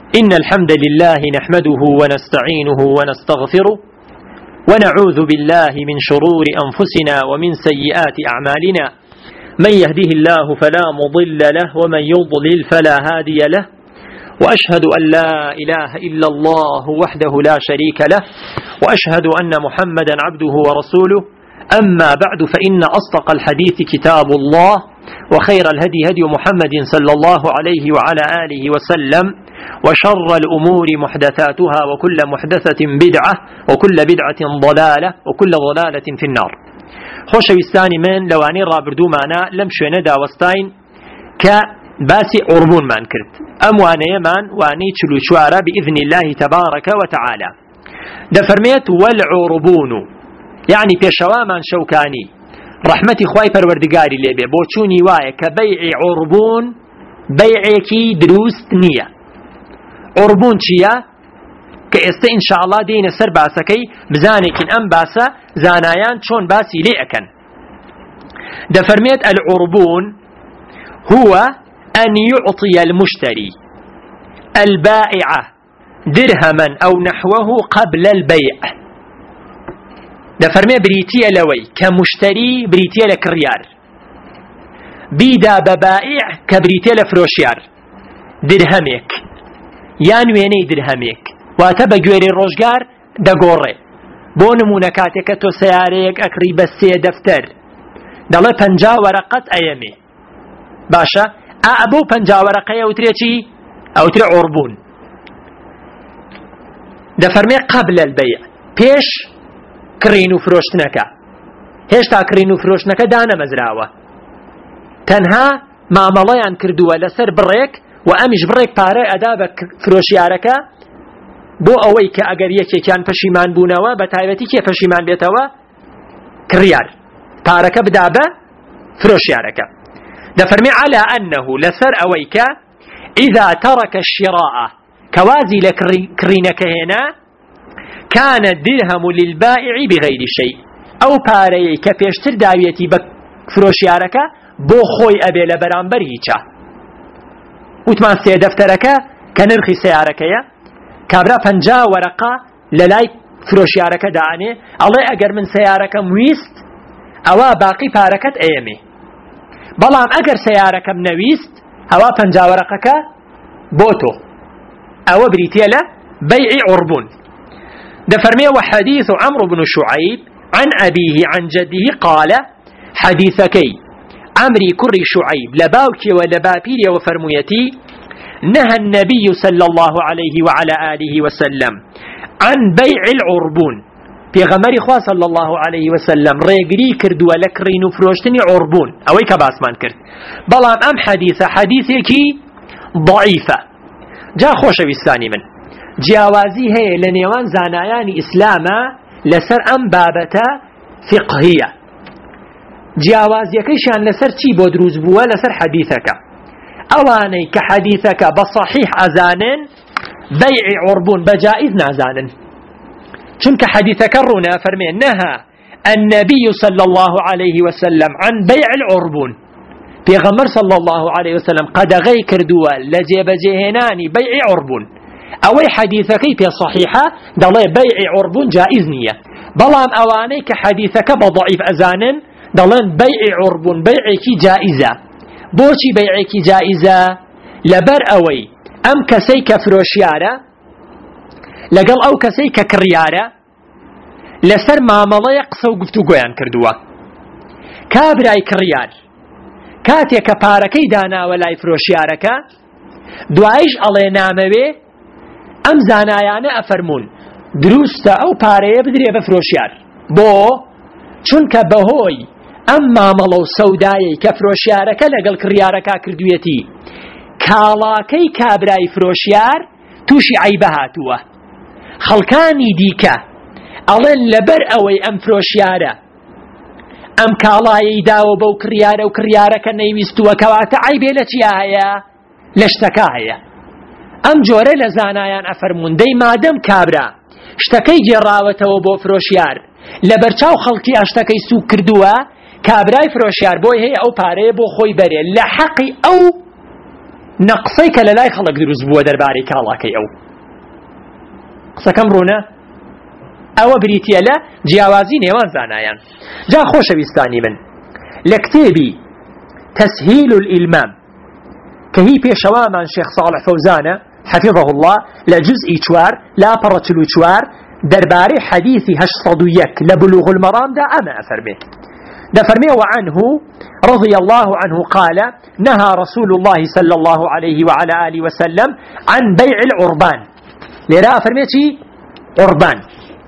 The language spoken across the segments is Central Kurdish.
إن الحمد لله نحمده ونستعينه ونستغفره ونعوذ بالله من شرور أنفسنا ومن سيئات أعمالنا من يهده الله فلا مضل له ومن يضلل فلا هادي له وأشهد أن لا إله إلا الله وحده لا شريك له وأشهد أن محمدا عبده ورسوله أما بعد فإن أصدق الحديث كتاب الله وخير الهدي هدي محمد صلى الله عليه وعلى آله وسلم وشر الأمور محدثاتها وكل محدثة بدعة وكل بدعة ضلالة وكل ضلالة في النار. خوشويستاني من لواني رابردو معنا لم شوينة داوستاين كباسي عربون من كرت أمواني من واني تشلو شوارا بإذن الله تبارك وتعالى. دفرميت والعربون يعني بيشوا من شوكاني رحمتي خواي پروردگاري لبه بوچوني وايه كبيع عربون بيعكي دروست نية. عربون چيا كإست إن شاء الله دين سر باسكي بزانكين أم باسا زانايان چون باسي لئكن. دفرميت العربون هو أن يعطي المشتري البائع درهما أو نحوه قبل البيع. دفرمي بريتيا لوي كمشتري بريتيا لكريار بيدا ببائع كبريتيا لفروشيار درهميك يان ويني درهميك واتبا جويري الروشگار دقوري بون مونكاتك تو سياريك اكري بسي دفتر دالي پنجا ورقت ايامي باشا ابو پنجا ورقه اوتري چي اوتري عربون. دفرمي قبل البيع پیش كرينو فروشتنكا هشتا كرينو فروشتنكا دانا مزراوة تنها معامليان كردوها لسر بريك وامش بريك پاره ادابك فروشياركا بو اوي كاگر يكي كان پشيمان بونوا بتايبتي كي پشيمان بيتوا كريار پاركا بدابه فروشياركا. دفرمي على انه لسر اويكا اذا ترك الشراء كوازي لكرينك هنا كان الدرهم للبائع بغير شيء او پارەیەی کە پێشتر داویەتی بە فرۆشیارەکە بۆ خۆی ئەبێ لە بەرامبەر هیچە. وتمان سێ دەفتەرەکە کە نرخی سیارەکەیە کابرا 50 وەرەقە لە لای فرۆشیارەکە دانێ ئەڵێ ئەگەر من سیارەکەم ویست ئەوە باقی پارەکەت ئەیەمێ بەڵام ئەگەر سیارەکەم نەویست ئەوە 50 وەرەقەکە بۆ تۆ. ئەوە بریتیە لە بەیعی عوربون. دفرمي وحديث عمرو بن شعيب عن أبيه عن جده قال حديثكي عمري كري شعيب لباوكي ولبابيري وفرميتي نهى النبي صلى الله عليه وعلى آله وسلم عن بيع العربون في غمر خواه صلى الله عليه وسلم ريقري كرد ولكرين فروشتني عربون اوي كباس من كرد بلان ام حديثكي ضعيفة جا خوش بيستاني من جیاوازی هەیە لە نێوان زانایانی ئیسلامە لەسەر ئەم بابەتە فقهیە. جیاوازیەکەیشان لەسەر چی بۆ دروست بووە؟ لەسەر حەدیثەکە. ئەوانەی کە حەدیثەکە بە صحیح ئەزانن بەیعی عوربون بە جائز نازانن چونکە حەدیثەکە ڕوونە فەرمێ نەها النبي صلى الله عليه وسلم عن بيع العربون. پێغەمبەر صلى الله عليه وسلم قەدەغەی کردووە لە جێبەجێهێنانی بەیعی عوربون. اوي حديثك في صحيحة دالي بيع عربون جائز نية بلام اواني كحديثك بضعيف ازانن دالين بيع عربون بيعك جائزة. بوشي بيعك جائزة لبر اوي ام كسي كفروشيارة لقل او كسي ككريارة لسر معاملة يقصو قفتو قويان كردوا كابراي كريار كاتي كباركي دانا ولاي فروشيارك دوايش علي ناموي ام زانایانه افرمون دروسته او پارەیە بدرێ بە فرۆشیار بۆ چونکە بەهۆی ئەم مامەڵە و سەودایەی کە فرۆشیارەکە لەگەڵ کڕیارەکە کردوێتی کاڵاکەی کابرای فرۆشیار تووشی عەیبە هاتووە. خەڵکانی دیکە ئەڵێن لەبەر ئەوەی ئەم فرۆشیارە ئەم کاڵایەی داوە بەو کڕیارە و کڕیارەکە نەیویستووە کەواتە عەیبێ لە چیا هەیە؟ لە شتەکە هەیە. ام جوره لزانایان افرمون دی مادم کابرا شتەکەی گێڕاوەتەوە بۆ فرۆشیار لەبەرچاو خەڵکی ئاشتەکەی سوک کردووە کابرای فرۆشیار بۆی هەیە ئەو پارەیە بۆ خۆی بەرێ لە حەقی ئەو نقصەی کە لە لای خەڵک دروست بووە دەربارەی کاڵاکەی ئەو قسەکەم ڕوونە ئەوە بریتیە لە جیاوازی نێوان زانایان. جا خۆشەویستانی من لە کتێبی تسهيل الإلمام كهي بيشوامان شيخ صالح فوزانة حفظه الله لجزء چوار لا برتلو چوار درباري حديثي هشصدويك لبلوغ المرام دا أما أفرمي دا فرمي وعنه رضي الله عنه قال نهى رسول الله صلى الله عليه وعلى آله وسلم عن بيع العربان لرا أفرميتي عربان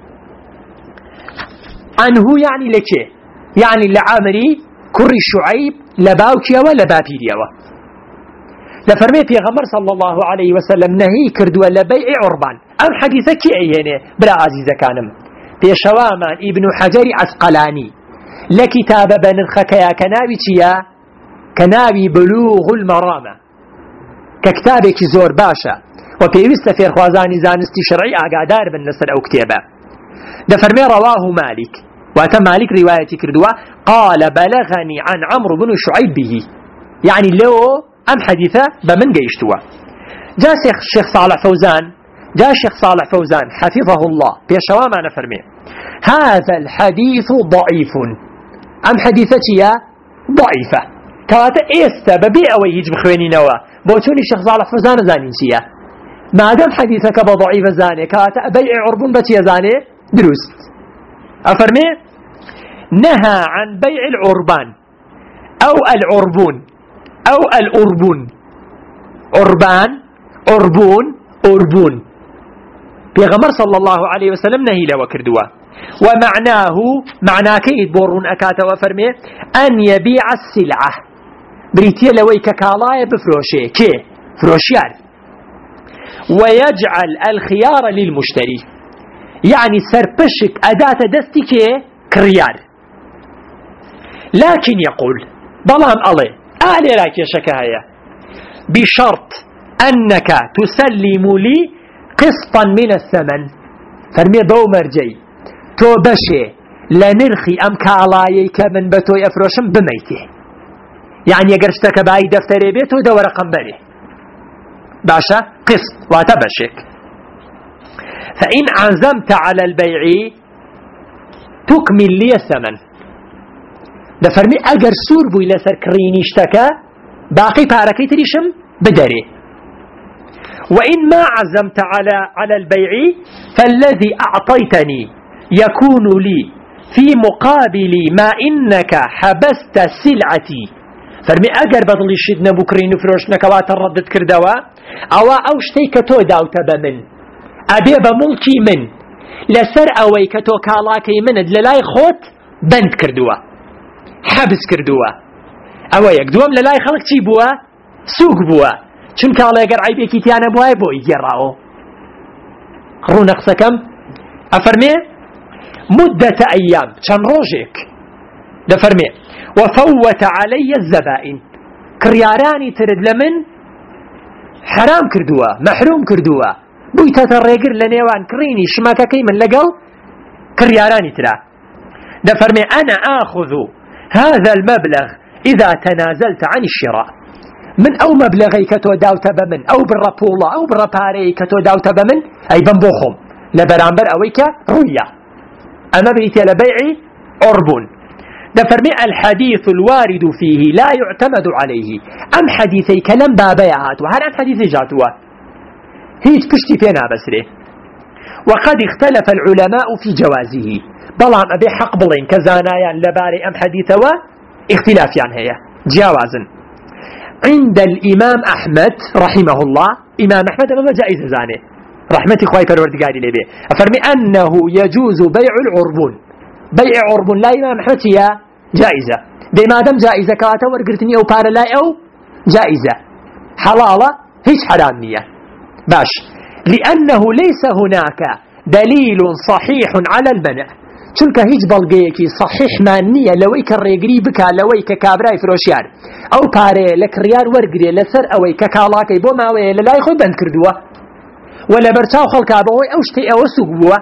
عنه يعني لكي يعني لعامري كري شعيب لباوكيا ولبابيريا لفرمي بيغمر صلى الله عليه وسلم نهي كردوا لبيع عربان أم حديثك أيهنه بلا عزيزة كانم بيشوامان ابن حجر عسقلاني لكتاب بنرخك يا كنابي تيا كنابي بلوغ المرامة ككتابك زور باشا وبيوست في خوازاني زانستي شرعي أقادار بالنسل أو كتابة لفرمي رواه مالك واتم مالك رواية كردوا قال بلغني عن عمرو بن شعيب به يعني لو أم حديثة بمن قيشتوا جاء الشيخ صالح فوزان حفظه الله بيشوا ما نفرمي هذا الحديث ضعيف أم حديثتي ضعيفة كواتا إيستا ببيع ويجب خويني نوا بوتوني الشيخ صالح فوزان زانين سيا ما دام حديثك بضعيف زاني كواتا بيع عربون بتي زاني دروست أفرمي نهى عن بيع العربان أو العربون أو الأربون عربان أربون أربون بيغمر صلى الله عليه وسلم نهي لو كردوا ومعناه معناه كيد بورون أكاتا وفرمي أن يبيع السلعة بريتيا لوي ككالايا بفروشي كي فروشيار ويجعل الخيار للمشتري يعني سربشك أداة دستي كي كريار لكن يقول بلام الله أهلي راكي شكاية بشرط أنك تسلم لي قسطا من الثمن فرمي بو مرجي تو بشي لنرخي أم كالايك من بتو يفروشم بميته يعني يقرشتك باي دفتري بيتو دو رقم بني باشا قسط واتبشك فإن عزمت على البيع تكمل لي الثمن ده فرمي اگر سور بوي لسر كرينيشتكا باقي باركي تريشم بدري وإن ما عزمت على البيع فالذي أعطيتني يكون لي في مقابل ما إنك حبست سلعتي فرمي اگر بضلي شدنا بكرين فروشنك واتردد كردوا او شتيك تو داوتا بمن أبي بملكي من لسر اوي كتو كالاكي من للاي خوت بند كردوا حبس كردوا او يقدوم للاي خلق چي بوا سوق بوا چون كالا اگر عيبكي تيانا بوا بو يراو رو نقصكم افرمي مدة ايام چن روجك دفرمي وفوت علي الزبائن كرياراني ترد لمن حرام كردوا محروم كردوا بويتا تريقر لنيوان كريني شماكا كي من لقل كرياراني ترى دفرمي انا اخذ هذا المبلغ إذا تنازلت عن الشراء من أو مبلغي كتو داوت بمن أو بالرابولا أو بالراباري كتو داوت بمن أي بنبوخم لبرامبر أويك رؤيا أما بريتي لبيعي عربون دفرمي الحديث الوارد فيه لا يعتمد عليه أم حديثي كلام بابيعات وهل أم حديثي جاتوا هيج بشتي فينا بسري وقد اختلف العلماء في جوازه بلان أبي حق بلين كزانايا لباري أم حديثوا اختلاف يعني هي جوازا عند الإمام أحمد رحمه الله إمام أحمد أمام جائزة زاني رحمتي خواهي فالوردقاري لبيه أفرمي أنه يجوز بيع العربون بيع عربون لا إمام أحمد هي جائزة دي ما دام جائزة كاتا ورقرتني أو بارا لا أو جائزة حلالة هيش حرامية باش لأنه ليس هناك دليل صحيح على المنع چونك هیچ بلغيكي صحيح مانية لويك الريقري بكا لويك كابراي فروشيار او پاري لكريار ورقري لسر اويك كالاكي بو ماوي للاي خود بند كردوا ولا برتاو خلقا بوي اوشتي او سقوا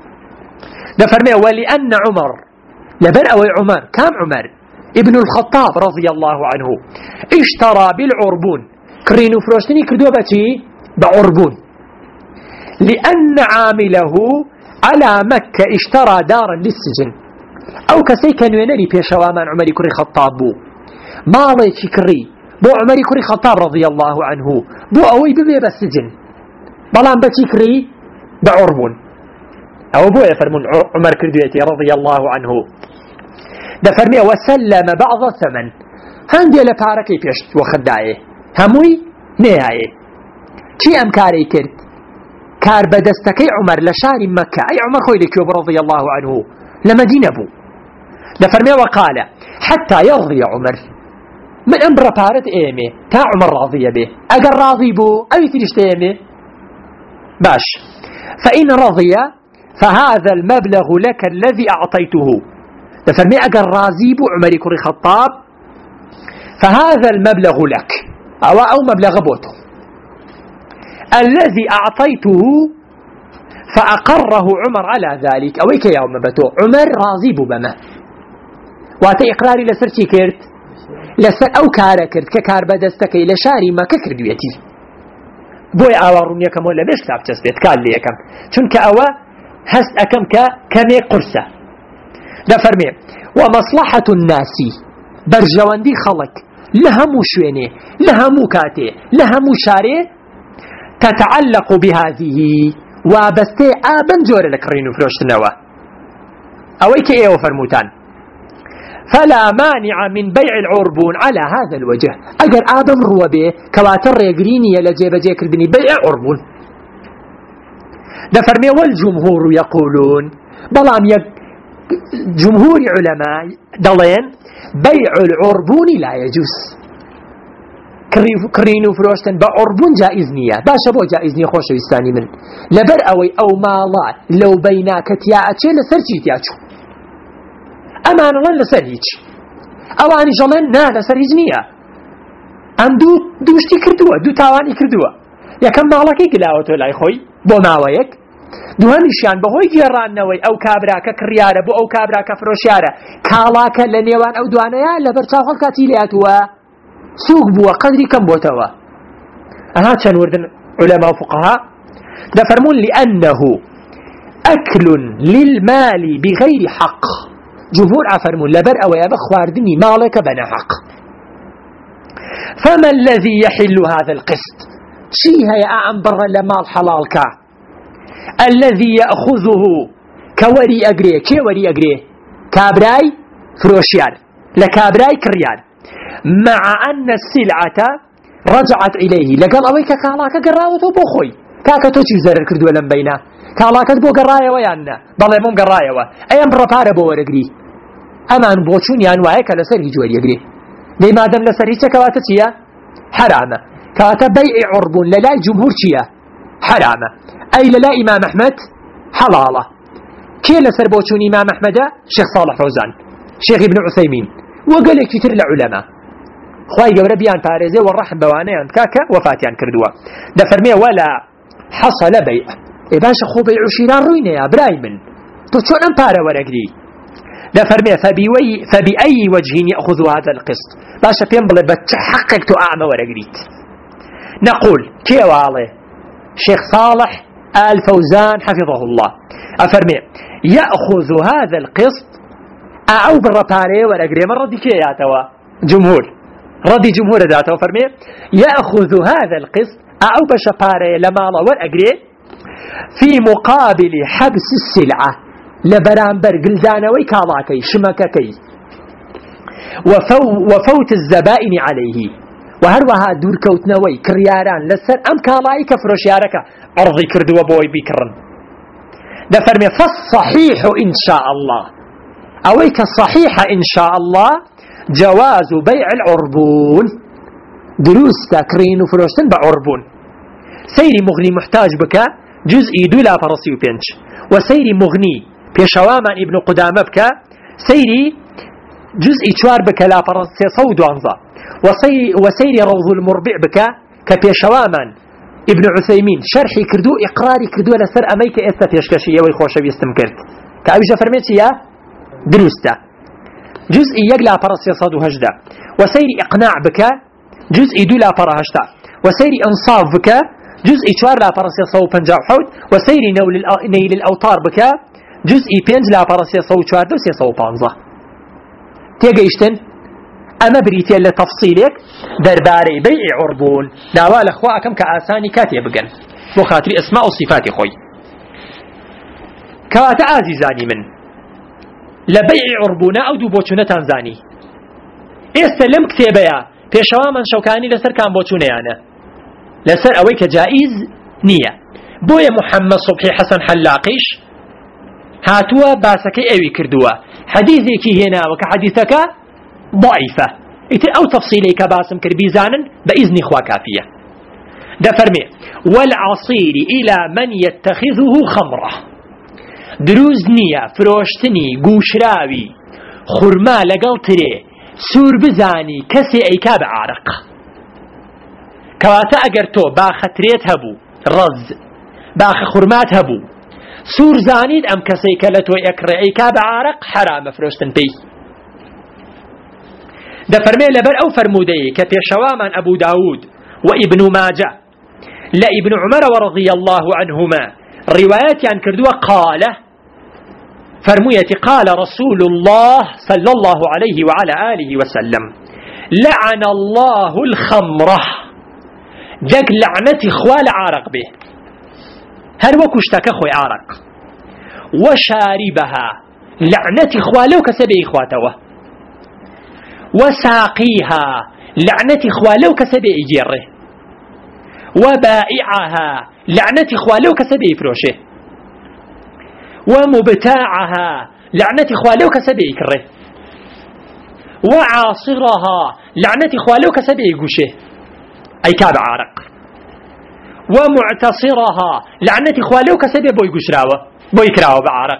دفرمي ولأن عمر لبر اوي عمر كام عمر ابن الخطاب رضي الله عنه اشترى بالعربون كرين وفروشتني كردوه بچي بعربون لأن عامله على مكة اشترى دارا للسجن أو كسي كانوا ينالي بيشوامان عمر كري خطاب بو مالي كري بو عمر كري خطاب رضي الله عنه بو أوي ببيب السجن بلان بچي كري بعربون أو بو يفرمون عمر كردويتي رضي الله عنه دفرمي وسلم بعض الثمن هندي لباركي بيشت وخدايه هموي نهايه كي أمكاري كرد كار بدستكي عمر لشار مكة أي عمر خوي لكيوب رضي الله عنه لمدينة بو دفرمي وقال حتى يرضي عمر من أمر بارد إيمي تا عمر راضي به أقر راضي بو أي تريشت إيمي باش فإن رضي فهذا المبلغ لك الذي أعطيته دفرمي أقر راضي بو عمر كري خطاب فهذا المبلغ لك أو مبلغ بوته الذي أعطيته فأقره عمر على ذلك أويك يوم بتو عمر راضي بما واتي إقراري لسر چي كرت لسر أو كارا كرت ككار بدستكي لشاري ما ككردويتي بوي آوارون يكم ولا بيش كتاب جسبت كال لي يكم چونك أوا هست أكم كمي قرسة دا فرمي ومصلحة الناس برجواندي خلق لهمو شويني لهمو كاتي لهمو شاري تتعلق بهذه وابستي آبن جور لكرينو فلوشتنوا أويك إيه وفرموتان فلا مانع من بيع العربون على هذا الوجه أجر آدم روبه كواتر يقريني لجيب جيكر بني بيع عربون دفرمي والجمهور يقولون بلام جمهور علماء دلين بيع العربون لا يجوز كرينو فروشتن بعربون جائز نية باشا بو جائز نية خوش ويستاني من لبر أوي أو مالا لو بيناك تياعتي لسرجي تياعتو أمان الله لسرهيج أواني جمن نا لسرهيج نية أم دوشتي كردوه دو تاواني كردوه يكم مالكي قلاوتو لاي خوي بو ماويك دو هميشان بهوي جيران نوي أو كابراك كريارة بو أو كابراك فروشيارة كالاك لنيوان أو دوانيا لبرتاو خلقاتي لياتوا سوق بوا قدري كم بوتوا أها كان وردن علماء وفقهاء دفرمون لأنه أكل للمال بغير حق جمهور عفرمون لبر أو يبخ واردني مالك بنا حق فما الذي يحل هذا القسط شيها يا أعنبر لمال حلالك الذي يأخذه كوري أجري كي وري أجري كابراي فروشيار لكابراي كريار مع أن السلعة رجعت إليه لقال أويك كالاك قراوة بوخوي كاكا توشي زرر كردو لم بينا كالاك بو قرايا ويانا بلي مم قرايا و أيام رفار بو ورقري أمان بوشون يانوايك لسر هجوار يقري دي مادم لسر هيتك كواتا تيا حرامة كاتا بيع عربون للا الجمهور تيا حرامة أي للا إمام أحمد حلالة كي لسر بوشون إمام أحمد شيخ صالح فوزان شيخ ابن عثيمين وقال لك كتير لعلماء خواهي قبل بيان باريزي والرحم بوانيان كاكا وفاتيان كردوا دفرمي ولا حصل بيع إيه باشا خو بيع شيران روينة يا برايمن تو شون أمبارا ورقري دفرمي فبأي وجه يأخذ هذا القسط باشا بينبل بتحقق تو أعمى ورقريت نقول كي والله شيخ صالح آل فوزان حفظه الله أفرمي يأخذ هذا القسط أو بالرباري ورقري من ردي كي ياتوا جمهور ردي جمهور ذاته فرمي يأخذ هذا القسط أو بشباري لمالا ورقري في مقابل حبس السلعة لبرامبر قلدانوي كالاكي شمككي وفوت الزبائن عليه وهروها دور كوتنوي كرياران لسر أم كالاي كفروشيارك أرضي كردوا بوي بيكرن ده فرمي فالصحيح إن شاء الله أويك الصحيح إن شاء الله جواز بيع العربون دروس تكرين وفروشتن بعربون سيري مغني محتاج بك جزء دولا فرسي وبينش وسيري مغني بيشواما ابن قدامة بك سيري جزء شوار بك لا فرسي صود وانظا وسيري روض المربع بك كبيشواما ابن عثيمين شرحي كردو إقراري كردو لسر أميك إستا فيشكشية ويخوش بيستمكرت كأبي جفرميتي يا دروستا جزء يقلع فرس يصاد هجدا وسير إقناع بك جزء دولا فرهشتا وسيري أنصاف بك جزء 4 لا برسي صو 57 وسيري نيل الأوتار بك جزء 5 لا برسي صو 4 دوسي صو 15 تيجيشتن أما بريتيا لتفصيلك درباري بيع عربون داوا لأخوة كم كآساني كاتي بقن وخاطري اسماء وصفات خوي كواتا عزيزاني من لبيع عربونا أو دو بوچونا تنزاني استلم كتابيا بيشوا من شوكاني لسر كان بوچونيانا لسر أويك جائز نية بويا محمد صبحي حسن حلاقيش هاتوا باسكي اوي كردوا حديثي كي هنا وكحديثك ضعيفة أو تفصيلي كباسم كربيزانا بإذن إخوة كافية ده فرمي والعصير إلى من يتخذه خمرة دروز نية فروشتني قوشراوي خرما لقلتري سور بزاني كسي أيكاب عارق كواتا أقرتو باختريت هبو رز باخ خرمات هبو سور زانيد أم كسي كلتو يكري أيكاب عارق حرام فروشتن بي ده فرمي لبر أو فرمودي كبيشوا من أبو داود وابن ماجه لا ابن عمر ورضي الله عنهما روايات عن كردوة قال فرميتي قال رسول الله صلى الله عليه وعلى آله وسلم لعن الله الخمرة جاك لعنتي خوال عارق به هل وكشتك خوي عارق وشاربها لعنتي خوالو كسبي إخواتوه وساقيها لعنتي خوالو كسبي إجيره وبائعها لعنتي خوالو كسبي فروشه ومبتاعها لعنتي خوالو كسبي كره وعاصرها لعنتي خوالو كسبي قشه أي كاب عارق ومعتصرها لعنتي خوالو كسبي بوي قشراوة بوي كراوة بعارق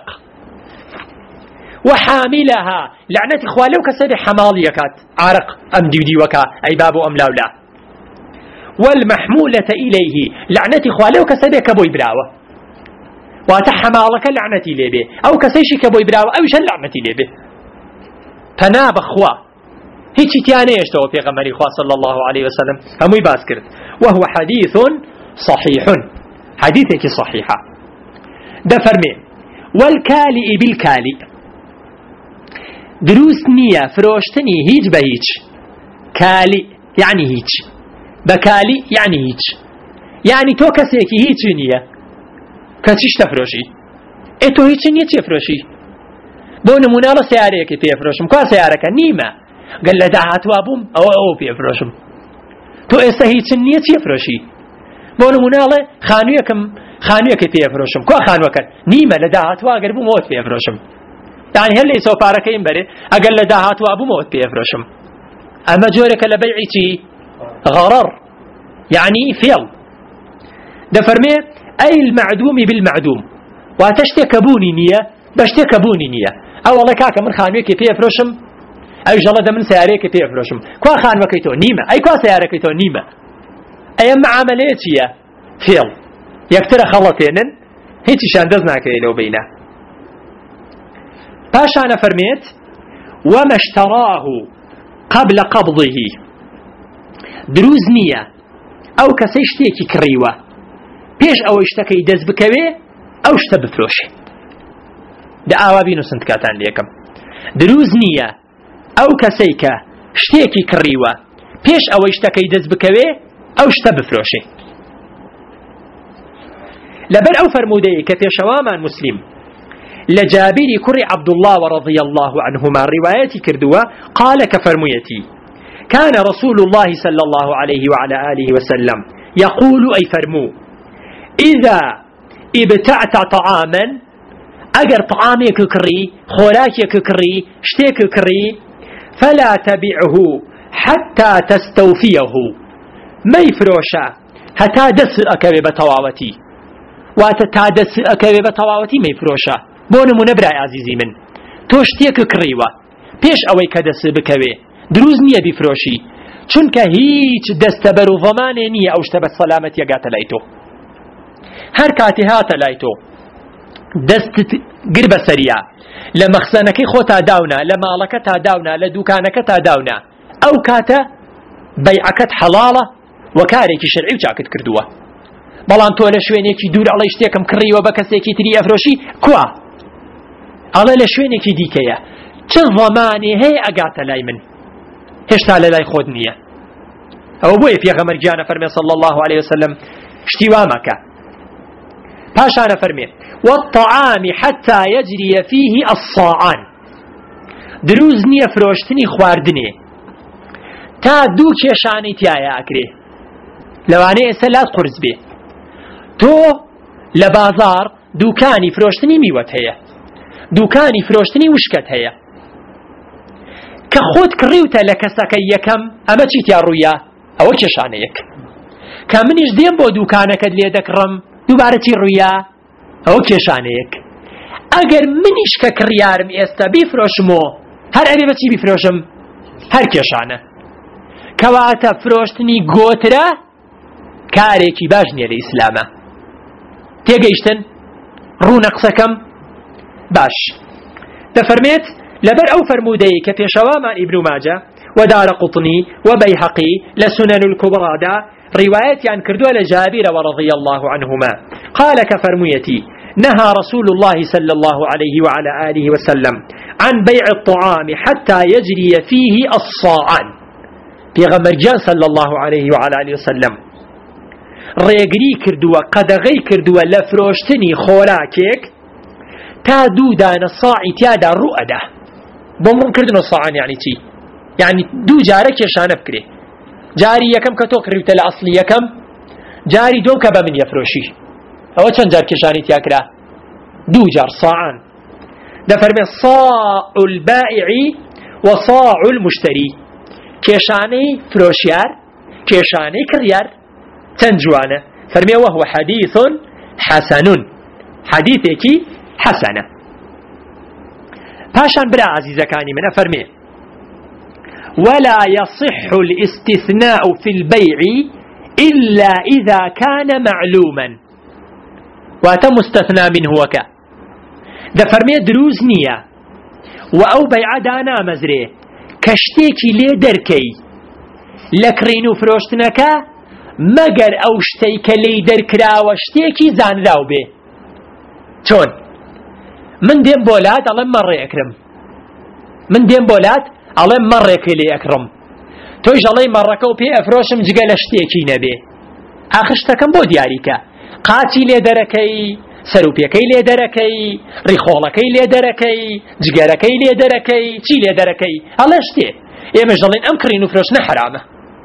وحاملها لعنتي خوالو كسبي حماليكات عارق أم ديودي وكا أي بابو أم لاولا والمحمولة إليه لعنتي خوالو كسبي كبوي براوة واتحمالك لعنتي ليبه أو كسيشي كبوي براوة أو شن لعنتي ليبه فناب أخوة هيك تياني يشتوى في غمري خواه صلى الله عليه وسلم هموي باسكرت وهو حديث صحيح حديثك صحيحة ده فرمي والكالئ بالكالئ دروس نية فروشتني هيج بهيج كالئ يعني هيج بكالئ يعني هيج يعني تو كسيكي هيج نية كتش تفروشي تو هيج نية تفروشي بو نمونا الله سياريك تفروشم كوا سيارك نيمة قال لدعات وابوم أو بيفروشم تو إسا هيج نية تفروشي بو نمونا الله خانويك تفروشم كوا خانوكا نيمة لدعات واقر بو موت بيفروشم يعني هل ليسو فاركين بري أقل لدعات وابو موت بيفروشم أما جورك لبيعي غرر يعني فيل ده فرمي أي المعدوم بالمعدوم وتشتكبوني نية بشتكبوني نية أو والله كاكا من خانويك بيفروشم أو جلد من سياريك بيفروشم كوا خانوكيتو نيمة أي كوا سياركيتو نيمة أي معاملاتي فيل يكتر خلطين هيتي شاندزنا كي لو بينا باشا أنا فرميت وما اشتراه قبل قبضه دروز نية أو كسيشتيكي كريوة بيش أو اشتكي دز بكوي أو اشتب فلوشي ده آوابينو سنتكاتان ليكم دروز نية أو كسيكا اشتيكي كريوة بيش أو اشتكي دز بكوي أو اشتب فلوشي لبر أو فرمودي كفي شوامان مسلم لجابر كري عبد الله ورضي الله عنهما روايتي كردوا قال كفرميتي كان رسول الله صلى الله عليه وعلى آله وسلم يقول أي فرمو إذا ابتعت طعاما أجر طعامك كري خوراكك كري شتيك كري فلا تبعه حتى تستوفيه ما يفروشا حتى دس أكبر بطواوتي واتتادس أكبر بطواوتي ما يفروشا بون منبرع عزيزي من توشتيك كريوة بيش أوي كدس بكوي دروز نية بفروشي چونك هيچ دستبر ضمان نية أو اشتبت سلامت يقات لايتو هر كاتهات لايتو دست قرب سريع لمخزنك خوتا داونا لمالكتا داونا لدوكانكتا داونا أو كاتا بيعكت حلالة وەکارێکی شەرعی و چاکت کردووە. بەڵام تۆ لە شوێنێکی دوور ئەڵێ شتێکم کڕیوە بە کەسێکی تری ئەفرۆشی کوا ئەڵێ لە شوێنێکی دیکەیە چ ضەمانێ هەیە ئەگاتە لای من هێشتا لە لای خۆت نییە. ئەوە بۆیە پێغەمبەر گیانە فەرمێ صلی الله عليه وسلم شتی وا مەکە. پاشانە فەرمێ والطعام حتى يجري فيه الصاعان دروست نییە فرۆشتنی خواردنێ تا دوو کێشانەی تایە ئەکرێ لەوانەیە ئێستا لات قورس بێ تۆ لە بازار دوکانی فرۆشتنی میوەت هەیە دوکانی فرۆشتنی وشکت هەیە کە خۆت کڕیوتە لە کەسەکەی یەکەم ئەمە چیتیا ڕوویە ئەوە کێشانەیەک کە منیش دێم بۆ دوکانەکەت لێ دەکڕم دووبارە چی ڕوویە ئەوە کێشانەیەک. ئەگەر منیش کە کڕیارم ئێستا بیفرۆشمەوە هەر ئەبێ بەچی بیفرۆشم هەر کێشانە کەواتە فرۆشتنی گۆترە کارێکی باش نییە لە ئیسلامە. تێگەیشتن ڕوونە قسەکەم باش دەفەرمێت لەبەر ئەو فەرمودەی کە پێشەوامان ئیبن ماجە و دارەقوطنی و بەیهەقی لە سنن الكبرادا روايتان كردوا لجابر ورضي الله عنهما قال كفرميتي نهى رسول الله صلى الله عليه وعلى آله وسلم عن بيع الطعام حتى يجري فيه الصاعان پیغمبر جان صلى الله عليه وعلى آله وسلم رێگری کردووە قەدەغەی کردووە لە فرۆشتنی خۆراکێک تا دوو دانە ساعی تیادا ڕوئەدا. بۆ ڕوونکردنەوە ساعان یعنی چی؟ یعنی دوو جارە کێشانە بکرێ جاری یەکەم کە تۆ کڕیوتە لە ئەسڵی یەکەم جاری دوم کە بە من یەفرۆشی ئەوە چەند جار کێشانی تیاکرا دوو جار ساعان. دەفەرمێ صاع البائع وصاع المشتري کێشانەی فرۆشیار کێشانەی کڕیار چەند جوانە. فەرمێ وهو حديث حسن حديثێکی حەسەنە. پاشان برا عزیزەکانی منە فەرمێ ولا يصح الاستثناء في البيع إلا إذا كان معلوما واتە مستثنى منه وكا دەفەرمێ دروست نییە و ئەو بەیعە دانامەزرێ کە شتێکی لێ دەرکەی لە کڕین و فرۆشتنەکە مەگەر ئەو شتەی کە لێی دەرکراوە شتێکی زانراو بێ. چۆن من دێم بۆ لات ئەڵێم مەڕێ ئەکرم من دێم بۆ لات ئەڵێم مەڕێکی لێ ئەکڕم تۆیش ئەڵێی مەڕەکە و پێ ئەفرۆشم جگە لە شتێکی نەبێ. ئاخر شتەکەم بۆ دیاریکە قاچی لێ دەرەکەی سەروپێکەی لێ دەرەکەی ڕیخۆڵەکەی لێ دەرەکەی جگەرەکەی لێ دەرەکەی چی لێ دەرەکەی ئەڵێ شتێ ئێمەش دەڵێن ئەم کڕین و فرۆشتنە حرامە.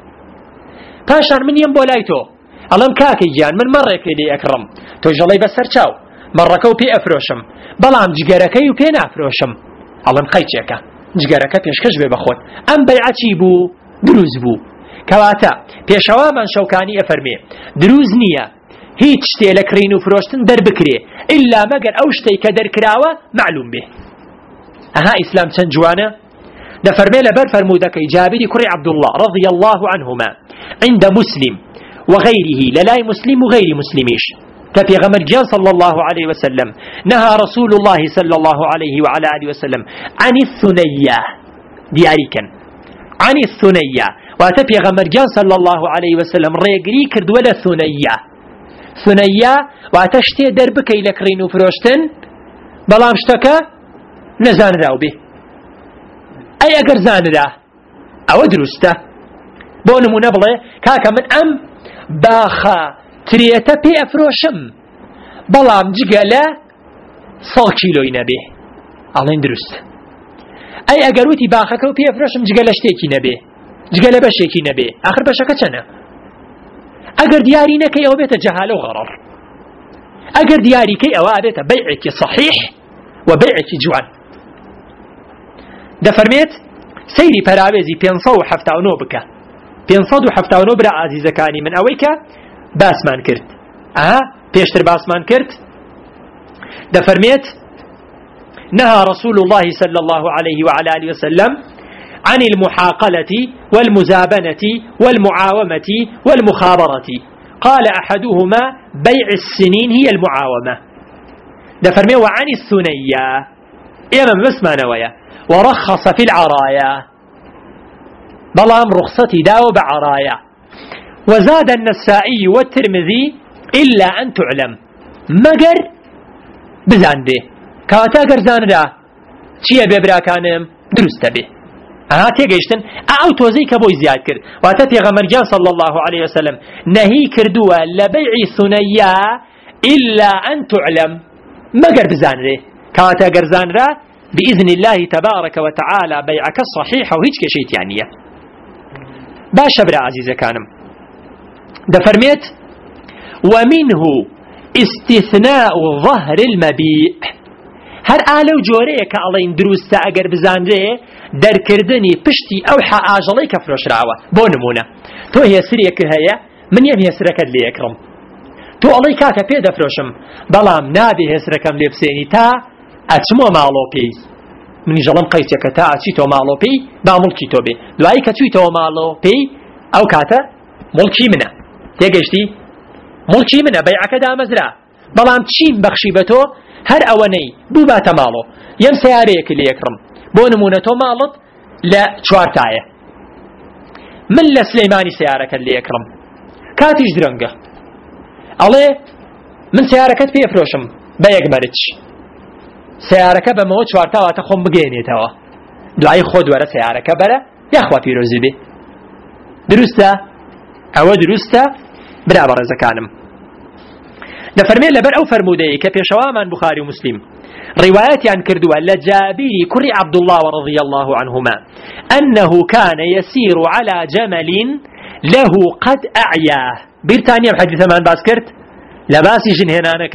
پاشان من یەم بۆ لای تۆ ئەڵێم کاکەی گیان من مەڕێکی لێ ئەکڕم تۆیش ئەڵێی بەسەر چاو مەڕەکە و پێ ئەفرۆشم بەڵام جگەرەکەی و پێ نافرۆشم ئەڵێم قەیچێکە جگەرەکە پێشکەش بێ بەخۆت ئەم بەیعە چی بوو دروست بوو. کەواتە پێشەوامان شەوکانی ئەفەرمێ دروست نییە هیچ شتێ لە کڕین و فرۆشتن دەربکرێ ئللا مەگەر ئەو شتەی کە دەرکراوە معلوم بێ. ئەها ئیسلام چەند جوانە. دەفەرمێ لەبەر فەرمودەکەی جابری کوڕی عەبدوڵڵاه رضي الله عنهما عند مسلم وغيره للاي مسلم وغير مسلميش كبيغمر جان صلى الله عليه وسلم نهى رسول الله صلى الله عليه وعلى آله وسلم عن الثنية دياريكا عن الثنية واتبيغمر جان صلى الله عليه وسلم ريقري كرد ولا ثنية ثنية واتشتي دربكي لكرين وفروشتن بلام شتكا نزان راو به أي أقر زان را أو درسته بۆ نمونە بڵێ کاکە من ئەم باخە ترێتە پێ ئەفرۆشم بەڵام جگە لە 100 کیلۆی نەبێ ئەڵێن دروست. ئەی ئەگەر وتی باخەکە و پێ ئەفرۆشم جگە لە شتێکی نەبێ جگە لە بەشێکی نەبێ ئاخر بەشەکە چەنە؟ ئەگەر دیاری نەکەی ئەوە بێتە جەهالە و غەڕەڕ. ئەگەر دیاریکەی ئەوە بێتە بەیعێکی صەحیح و بەیعێکی جوان. دەفەرمێت سەیری پەراوێزی 579 بکە 579 برا عزیزەکانی من ئەوەی کە باسمان کرد پێشتر باسمان کرد. دەفەرمێت نهى رسول الله صلى الله عليه وعلى آله وسلم عن المحاقلة والمزابنة والمعاومة والمخابرة قال أحدهما بيع السنين هي المعاومة. دەفەرمێ وعن الثنية ئێمە بسمانەوەیە ورخص في العرايا بلام رخصتي داو بعرايا وزاد النسائي والترمذي إلا أن تعلم مگر بزان بێ کەواتە ئەگەر زانرا چییە بێ براکانم دروستە بێ تێگەیشتن ئەو تۆزەی کە بۆی زیاد کرد واتە پێغەمبەرگیان صلی الله عليه وسلم نەهی کردووە لە بەیعی سونەیە إلا أن تعلم مگر بزانرێ کەواتە ئەگەر زانرا بإذن الله تبارك وتعالى بيعك الصحيح وهيج كشيت يعني باش برا عزيزكانم دفرميت ومنه استثناء ظهر المبيع هر آلو جوريه كألين دروستا اگر بزانره در كردني پشتي او حاجلي كفروش راوة بو نمونة تو هي سريك هيا من يم هي سركت لي اكرم تو علي كاتا بيدا فروشم بلام نابي هي سركم لبسيني تا اتمو مالو بي من جلم قيتك تا اتشيتو مالو بي با ملكي تو بي لواي كتويتو مالو بي او كاتا ملكي منا تيجيشتي ملكي منا بيعك دا مزرا بلام تشيم بخشي بتو هر اواني بو باتا مالو يم سياريك اللي يكرم بو نمونتو مالط لا چوارتاية من لسليماني سيارك اللي يكرم كاتيش درنگه الله من سياركت بيه فروشم بيق مرج سيارك بمو چوارتا واتا خم بگينيتوا دعاي خود ورا سيارك برا يخوا بيروزي بي درسته او درسته برا برزكانم دفرمي لبر او فرمودي كبيشوا من بخاري ومسلم روايات عن كردوا لجابر كري عبد الله رضي الله عنهما أنه كان يسير على جمل له قد أعياه بريطانيا بحديث من باسكرت لباسي جنهنانك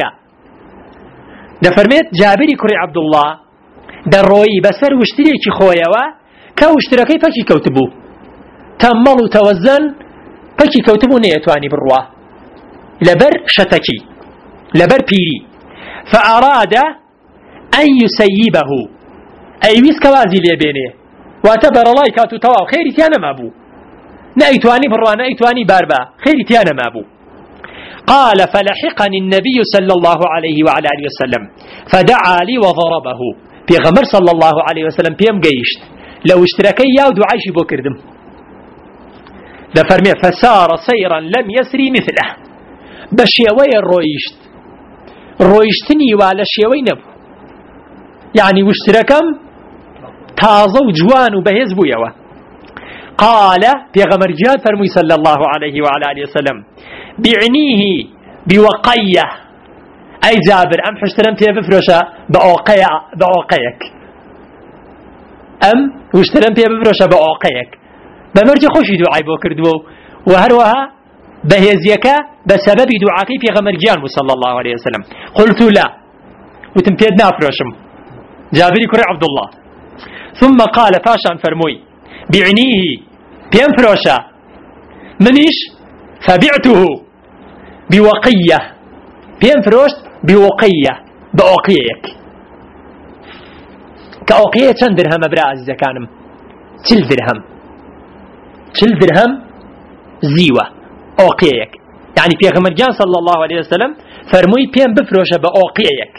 دفرميت جابر كري عبد الله دروي بسر واشتريكي خويوا كواشتركي فكي كوتبو تمل توزن فكي كوتبو نيتواني بالروا لبر شتكي لبر بيري فأراد أن يسيبه أي ويس كوازي ليبينه واتبر الله كاتو تواو خيري تيانا مابو نأيتواني بروا نأيتواني باربا خيري تيانا مابو قال فلحقني النبي صلى الله عليه وعلى آله وسلم فدعا لي وضربه بيغمر صلى الله عليه وسلم بيم قيشت لو اشتركي ياودو عايشي بوكردم لفرمي فسار سيرا لم يسري مثله بشيوي الرويشتني وعلى شيوي نبو يعني واشتركم تازو جوان وبهز بويوا قال بيغمر جاد فرمي صلى الله عليه وعلى آله وسلم بعنيه بوقية أي جابر أم حشترم فيها بفرشة بأوقيك أم واشترم فيها بفرشة بأوقيك بمرجع خوشي دعاي بوكردو وهروها بهزيك بسبب دعاكي في غمر جان صلى الله عليه وسلم قلت لا وتمتدنا فرشم جابر كري عبد الله ثم قال فاشان فرموي بعنيه بيم فروشا منيش فبعته بوقية بيم فروش بوقية بأوقيك كأوقية چند درهم برا عزيزة كانم 10 درهم زيوة أوقيك يعني في غمرجان صلى الله عليه وسلم فرموي بيم بفروشا بأوقيك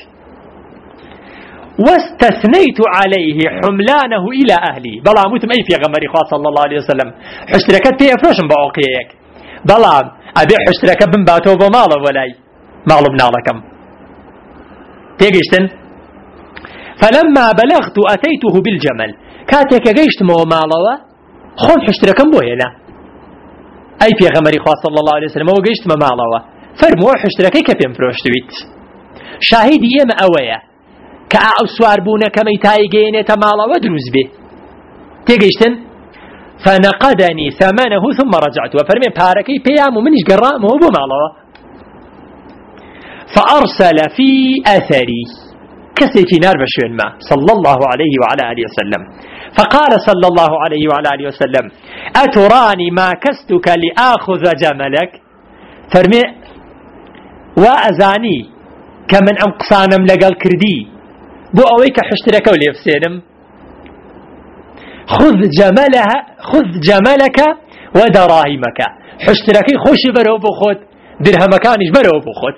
واستثنيت عليه حملانه إلى أهلي بلا موتم أي في غمري خاص صلى الله عليه وسلم حشتركت فيها فروشن بأوقيك بلا أبي حشتركت بن باتو بماله ولاي ماله بنالكم تيجيشتن فلما بلغت أتيته بالجمل كاتك جيشت مو ماله خون حشتركم بوهنا أي في غمري خاص صلى الله عليه وسلم وجيشت ما ماله فرمو حشتركي كبيم فروشتويت شاهدي يم أويا كأو سواربونا كميتاي جينة مالا ودروز به تيجيشتن فنقدني ثمنه ثم رجعت وفرمي باركي بيام ومنش قرام هو بمالا فأرسل في أثري كسيتي نار بشون ما صلى الله عليه وعلى آله وسلم فقال صلى الله عليه وعلى آله وسلم أتراني ما كستك لآخذ جملك فرمي وأزاني كمن أمقصانم لقال كردي بو أويك حشترك وليفسينم خذ جملك ودراهمك حشتركي خوش برو بخد درهمكانش برو بخد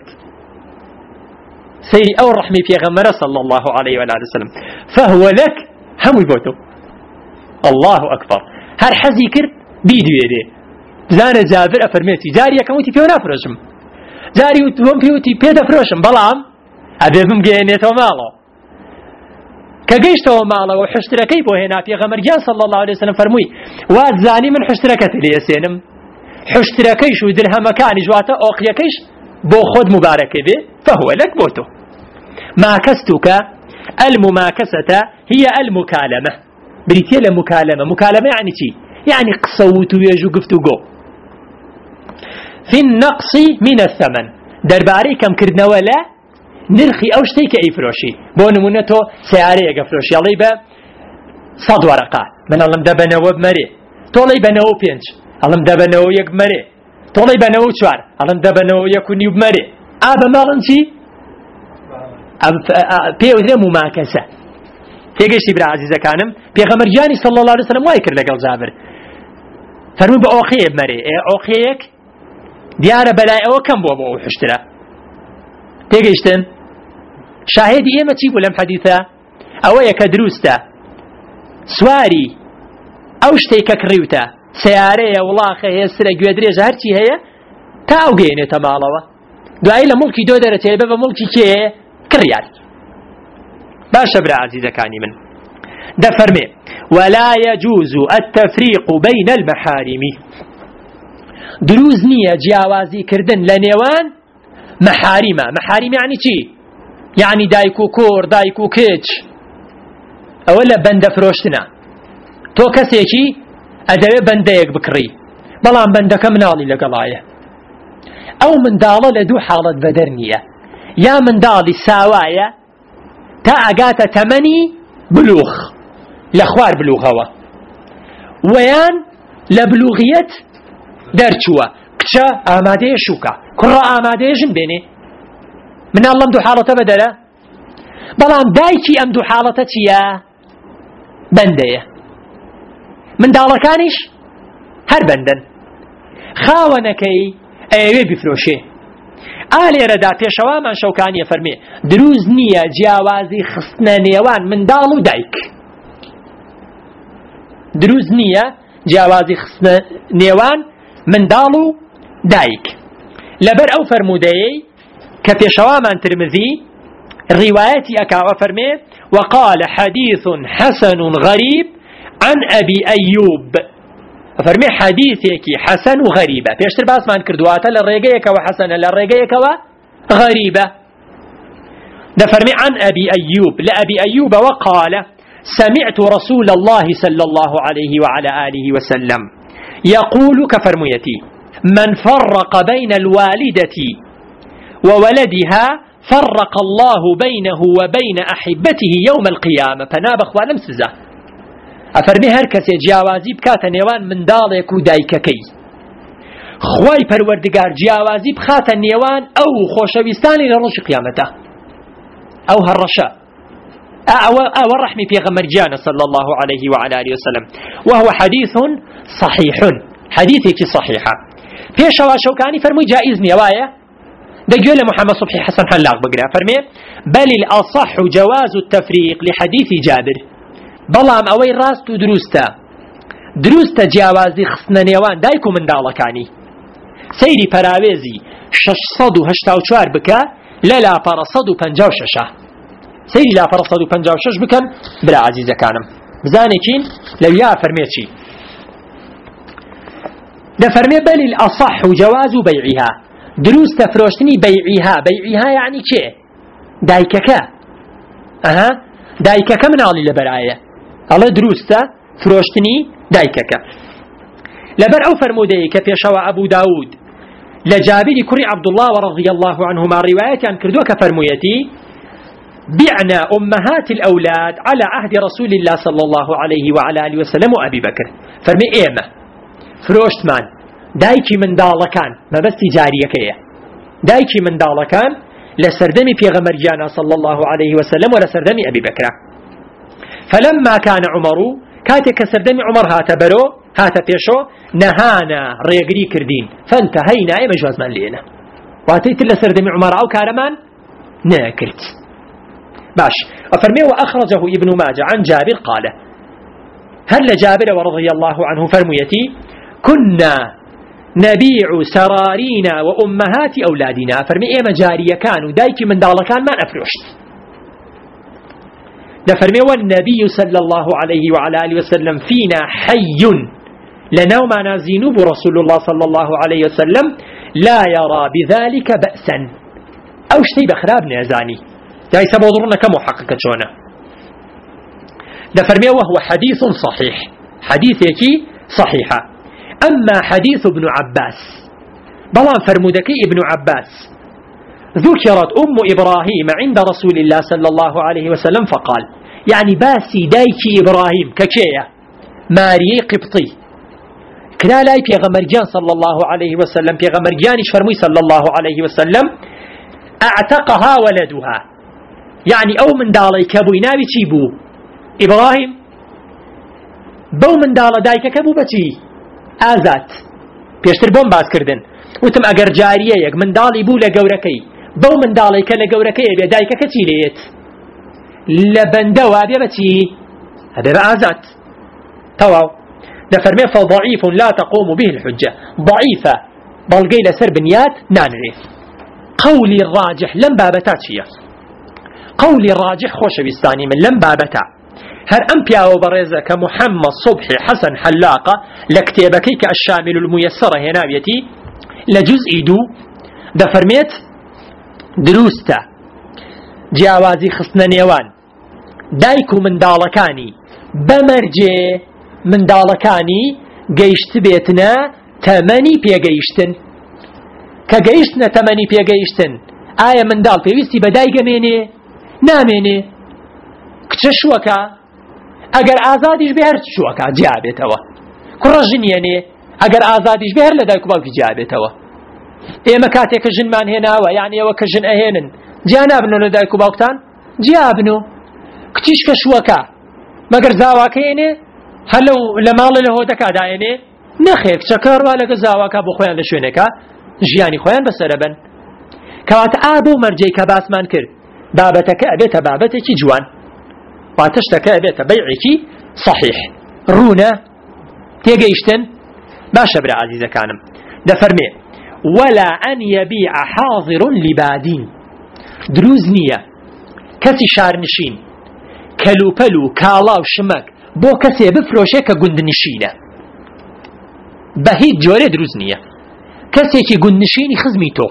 سيري أو رحمي في غمرة صلى الله عليه وآله وسلم فهو لك هم يبوتو الله أكبر هر حزي كرد بيدو يدي زانە جابر ئەفەرمێتی جاری یەکەم وتی پێوە نافرۆشم، جاری دووەم پێوتی پێ دەفرۆشم، بەڵام ئەبێ بمگەێنێتەوە ماڵەوە. کە گەیشتەوە ماڵەوە حشتەکەی بۆ هێنا پێغەمبەرگیان صلی الله عليه وسلم فەرمووی وات زانی من حشتەکەت لێسێنم، حشتەکەیش و درهەمەکانی جواتە ئۆقیەکەیش بۆ خۆت مبارەکە بێ فهو لك بۆ تۆ. ماکەستوکە المماكسة هي المكالمة، بريتيا لمكالمة، مكالمة يعني چی؟ يعني قصة وتويج وقفت وقو. في النقص من الثمن درباري كم كردنا ولا نرخي أو شتيك أي فروشي بو نمونتو سياري فروشي يلي با 100 ورقة من اللهم دبنا وبمري طولي بنو بينج اللهم دبنا ويك مري طولي بنو چوار اللهم دبنا ويكوني بمري أبا مالنشي بيوذي مماكسة تيجي برا عزيزة كانم بيغمر جاني صلى الله عليه وسلم وايكر لقل جابر فرمو بأوخيه بمري أوخيك ديار بلاي أو كم بو حشترا تيجيشتن شاهد إيما تيبو لم حديثة أو يكدروستا سواري أو شتيك كريوتا سيارية ولاخة هي السرق ويدريجة هرتي هي تا أوغيني تمالوا دعاي لملكي دو درتي بابا ملكي كيه كريال باشا برا عزيزة كاني من ده فرمي ولا يجوز التفريق بين المحارم دروز نية جاوازي كردن لنيوان محارمة. محارم يعني چي؟ يعني دايكو كور دايكو كيتش اولا بند فروشتنا تو كسيكي ادوي بنديك بكري بلان بندك منالي لقلاية او من دالة لدو حالة بدرنية يا من دالي ساواية تا اقاتا تمني بلوغ لخوار بلوغ هوا ويان لبلوغية درچوه کچه آماده شوکا کرا آماده جن بینه من الله ام دو حالته بدله بلام دایکی ام دو حالته چیه بنده من دالکانش هر بندن خاونکی ایوی بفروشه آلی ردا پیشوا من شوکانی فرمی دروز نیه جیاوازی خستنه نیوان من دالو دایک دروز نیه جیاوازی خستنه نیوان من دالو دايك لبر أو فرمودي كبيشوامان ترمذي روايتي أكا فرمي وقال حديث حسن غريب عن أبي أيوب فرمي حديثك حسن غريبة بيشتر باسمان كردواتا للرقيك وحسن للرقيك وغريبة ده فرمي عن أبي أيوب لأبي أيوب وقال سمعت رسول الله صلى الله عليه وعلى آله وسلم يقول كفرميتي من فرق بين الوالدة وولدها فرق الله بينه وبين أحبته يوم القيامة فنابخ ولمسزة أفرمي هركس جاوازي بكاتا نيوان من دالك ودايككي خواي پروردگار جاوازي بخاتا نيوان أو خوشويستاني لرش قيامته أو هالرشاء أو الرحمة في غمرجان صلى الله عليه وعلى آله وسلم وهو حديث صحيح حديثك صحيحة في شوكاني فرمي جائز نوايا دقيول محمد صبحي حسن حلاق بقرأ فرمي بل الأصح جواز التفريق لحديث جابر بلام أوي راست دروستا جوازي خصنا نيوان دايكو من دالكاني سيري پراويزي 684 بكا لا فرصد 56 سيري لا فرصد 56 بكن بلا عزيزة كانم بزانكين لو يا فرميتشي ده فرمي بل الأصح جواز بيعها دروس تفروشتني بيعها يعني كي دايككا دايككا من علي لبراية الله دروس تفروشتني دايككا لبر أو فرمودي كفي شوى أبو داود لجابر كري عبد الله ورضي الله عنهما رواية عن كردوك فرميتي بعنا أمهات الأولاد على عهد رسول الله صلى الله عليه وعلى آله وسلم وأبي بكر فرمي إيمة فروشت مان دايكي من دالكان ما بس تجاريكيه دايكي من دالكان لسردمي بيغمر جانا صلى الله عليه وسلم ولسردمي أبي بكر فلما كان عمر كاتك سردمي عمر هات بيشو نهانا ريقري كردين فانتهينا اي مجواز من لينا واتيت لسردمي عمر أو كارمان ناكلت باش أفرمي وأخرجه ابن ماجه عن جابر قال هل جابر ورضي الله عنه فرميتي كنا نبيع سرارينا وأمهات أولادنا فرمي إيما جارية كانوا دايكي من دالة كان ما نفرشت دفرمي والنبي صلى الله عليه وعلى آله وسلم فينا حي لنو ما نازينوب رسول الله صلى الله عليه وسلم لا يرى بذلك بأسا أو شتي بخراب نازاني جاي سبوضرنا كمحققة شونا دفرمي وهو حديث صحيح حديثك صحيحة أما حديث ابن عباس بلان فرمودكي ابن عباس ذكرت أم إبراهيم عند رسول الله صلى الله عليه وسلم فقال يعني باسي دايكي إبراهيم ككية ماري قبطي كلا لاي بيغمرجان صلى الله عليه وسلم بيغمرجان شرمي صلى الله عليه وسلم اعتقها ولدها يعني أو من دالي كبوي نابي تيبو إبراهيم بو من دال دايك كبو بچي آزات پێشتر بۆم باس کردن وتم ئەگەر جاریەیەک منداڵی بوو لە گەورەکەی بەو منداڵی کە لە گەورەکەی بێ دایکەکە چی لێت لە بەندەوە بێ بەچی ئەبێ بە ئازات تەواو دەفەرمێ فضعيف لا تقوم به الحجة ضعيفة بەڵگەی لەسەر بنیات نانرێ قولي الراجح لەم بابەتا چییە قولي الراجح خۆشەویستانی من لەم بابەتا هر أمبيا وبرزة كمحمد صبحي حسن حلاقة لكتابكي كالشامل الميسرة هنا بيتي لجزء دو دفرميت دروستا جاوازي خصنا نيوان دايكو من دالكاني بمرجي من دالكاني قيشت بيتنا تماني بيا قيشتن كقيشتنا تماني بيا قيشتن آية من دال بيوستي بدايقة ميني ناميني كتشوكا ئەگەر ئازادیش بێ هەر چووەکە جیابێتەوە کوڕە ژنیەنێ ئەگەر ئازادیش بێ هەر لە دایک و باوکی جیابێتەوە ئێمە کاتێک کە ژنمان هێناوە یعنی ئەوە کە ژن ئەهێنن جیا نابنەوە لە دایک و باوکتان جیابنۆ کچیش کە شووەکە مەگەر زاواکە هێنێ هەلو لە ماڵە لە هۆدەکە داێنێ نەخێ کچەکە ڕوا لەگە زاواکە بۆ خۆیان لە شوێنەکە ژیانی خۆیان بەسەرە بن کەواتە ئابوو مەرجەی کە باسمان کرد بابەتەکە ئەبێتە بابەتێکی جوان واتشتكى بيت بيعكي صحيح رونا تيجيشتن باش برا عزيزة كانم دفرمي ولا أن يبيع حاضر لبادين دروزنية كسي شارنشين كلوبلو كالاو شمك بو كسي بفروشي كقندنشينة بهيد جوري دروزنية كسي كي قندنشيني خزميتو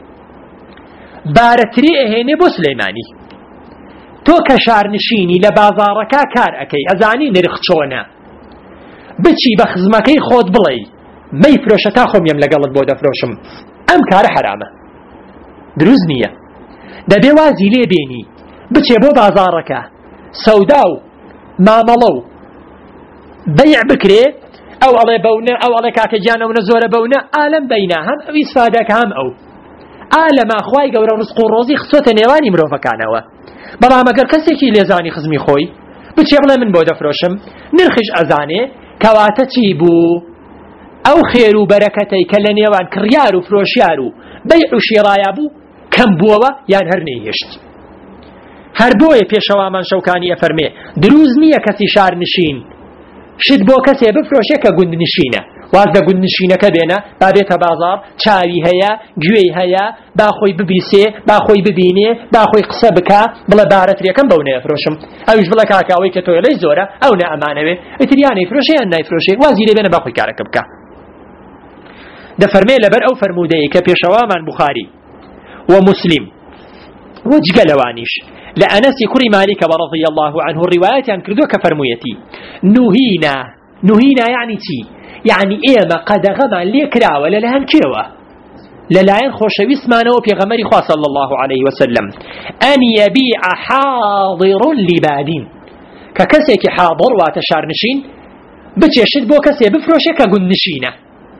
بارتري اهيني بو سليماني تۆ کە شارنشینی لە بازاڕەکە کار ئەەکەی ئەزانی نرخ چۆنە بچی بە خزمەکەی خۆت بڵێ مەی فرۆشە تا خۆم یەم لەگەڵت بۆ دەفرۆشم ئەم کارە حرامە دروست نییە دەبێ وازی لێ بێنی بچێ بۆ بازاڕەکە سەودا و مامەڵە و بەیع بکرێ ئەو ئەڵێ بەونە ئەو ئەڵێ کاکە گیانەونە زۆرە بەونە ئالەم بەینە هەم ئەوی سفادەکە هەم ئەو ئالەما خوای گەورە ڕزق و ڕۆزی خسۆتە نێوانی مرۆڤەکانەوە بەڵام ئەگەر کەسێکی لێزانی خزمی خۆی بچێ بڵێ من بۆ دەفرۆشم نرخش ئەزانێ کەواتە چی بوو ئەو خێر و بەرەکەتەی کە لە نێوان کڕیار و فرۆشیار و بەیع و شێڕایە بوو کەم بووەوە یان هەر نەیهێشت هەر بۆیە پێشەوامان شەوکانی ئەفەرمێ دروست نییە کەسی شارنشین شت بۆ کەسێ بفرۆشێ کە گوندنشینە واز لە گوندنشینەکە بێنە با بێتە بازار چاوی هەیە گوێی هەیە با خۆی ببیسێ با خۆی ببینێ با خۆی قسە بکە بڵێ بارەتریەکەم بەو نەیەفرۆشم ئەویش بڵێ کاکاوەی کە تۆی لەی زۆرە ئەو نە ئەمانەوێ ئیتریان نەیفرۆشێ یان نایفرۆشێ وازی لێ بێنە با خۆی کارەکە بکە دەفەرمێ لەبەر ئەو فەرمودەیە کە پێشەوامان بوخاری ومسلم وجگە لەوانیش لأنس كري مالك ورضي الله عنه الروايات عن كردو كفرميتي نهينا يعني تي يعني إيما قد غما ليكرا ولا لهن كيوة للاين خوشوي اسمانه في غمري خواه صلى الله عليه وسلم أن يبيع حاضر لبادين ككسيك حاضر واتشارنشين بتشد بو كسي بفروشك قنشينة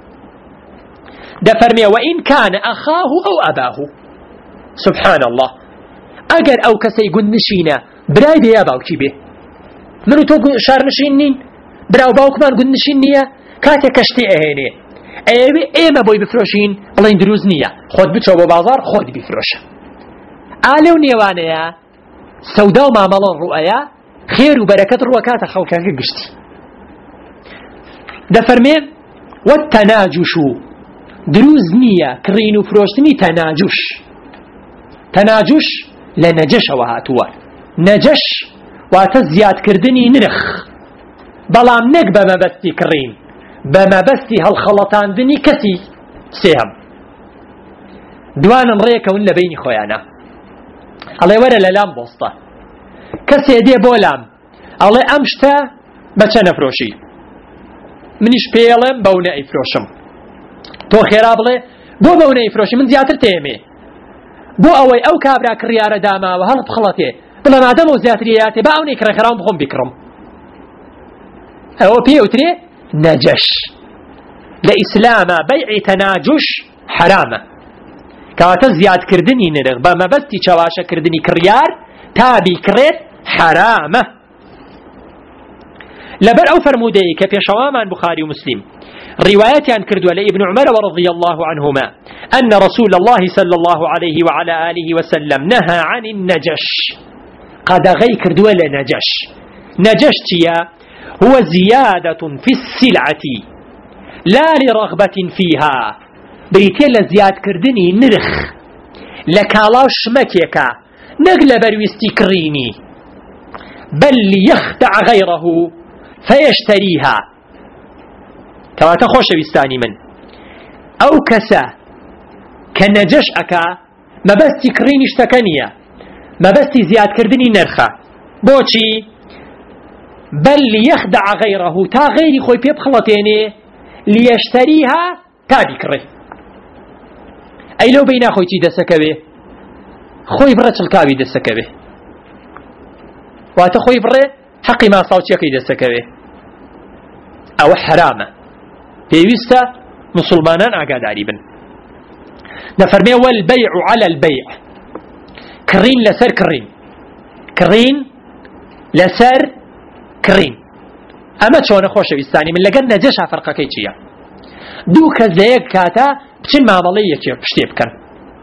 دفرمي وإن كان أخاه أو أباه سبحان الله أجر أو كسي قنشينة براي بيا باوكي به منو تو شارنشين نين براو باوكمان قنشين نية كاتي كشتي اهيني ايما بوي بفروشين بلين دروز نية خود بچو بو بازار خود بفروش آلو نيوانيا سودا ومعملان رؤيا خير وبركات روكات خلقا قشتي دفرمي والتناجش دروز نییە کڕین و فرۆشتنی تەناجوش لە نەجەشەوە هاتووە. نەجەش واتە زیادکردنی نرخ، بەڵام نەک بە مەبەستی کڕین، بە مەبەستی هەڵخەڵەتاندنی کەسی سێهەم. دوانم ڕێکەون لە بینی خۆیانە، ئەڵێ وەرە لە لام بۆستە، کەسێ دێ بۆ لام ئەڵێ ئەم شتە بەچە نەفرۆشی، منیش پێڵێم بەونە ئەیفرۆشم، تۆ خێرا بڵێ بۆ بەونە ئەیفرۆشی، من زیاتر تێمێ، بۆ ئەوەی ئەو کابرا کڕیارە داماوە هەڵ بخڵەتێ بڵێ مادەمە و زیاتریاتێ با ئەونەی کڕەخێراوم بخۆم بیکڕم. ئەوە پێوترێ نەجەش. لە ئیسلامە بەیعی تەناجوش حرامە، کەواتە زیادکردنی نرخ بە مەبەستی چاواشەکردنی کڕیار تا بیکڕێت حرامە. لەبەر ئەو فەرمودەیە کە پێشەوامان بخاری و مسلم روايتان كردوا لابن عمر رضي الله عنهما أن رسول الله صلى الله عليه وعلى آله وسلم نهى عن النجش. قد غي كردوا لنجش. نجش هو زيادة في السلعة لا لرغبة فيها، بريتي لزياد كردني نرخ لكالاش مكيكا نقل برويستي كريني، بل ليخدع غيره فيشتريها. كواتا خوش بيستاني من أو كسا كنجش أكا ما بس تكرين اشتكنية، ما بس زياد كردني نرخة بوشي، بل ليخدع غيره تا غيري خوي بيب خلطيني ليشتريها تا بكره. أي لو بينا خوي تي دسكبه خوي برة الكاوي دسكبه واتا خوي برة حقي ما صوتي كي دسكبه أو حرامة بيوستا مسلمانان ئاگاداری بن. نفرمي والبيع على البيع، كرين لسر كرين لسر كرين. أما چۆنە خۆشەویستانی من لەگەر نەجەشا فەرقەکەی چییە؟ دوو کەس لە یەک کاتە بچن مامەڵەی یەکێ شتێ بکەن.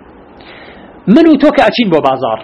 من و تۆ کە ئەچین بۆ بازار،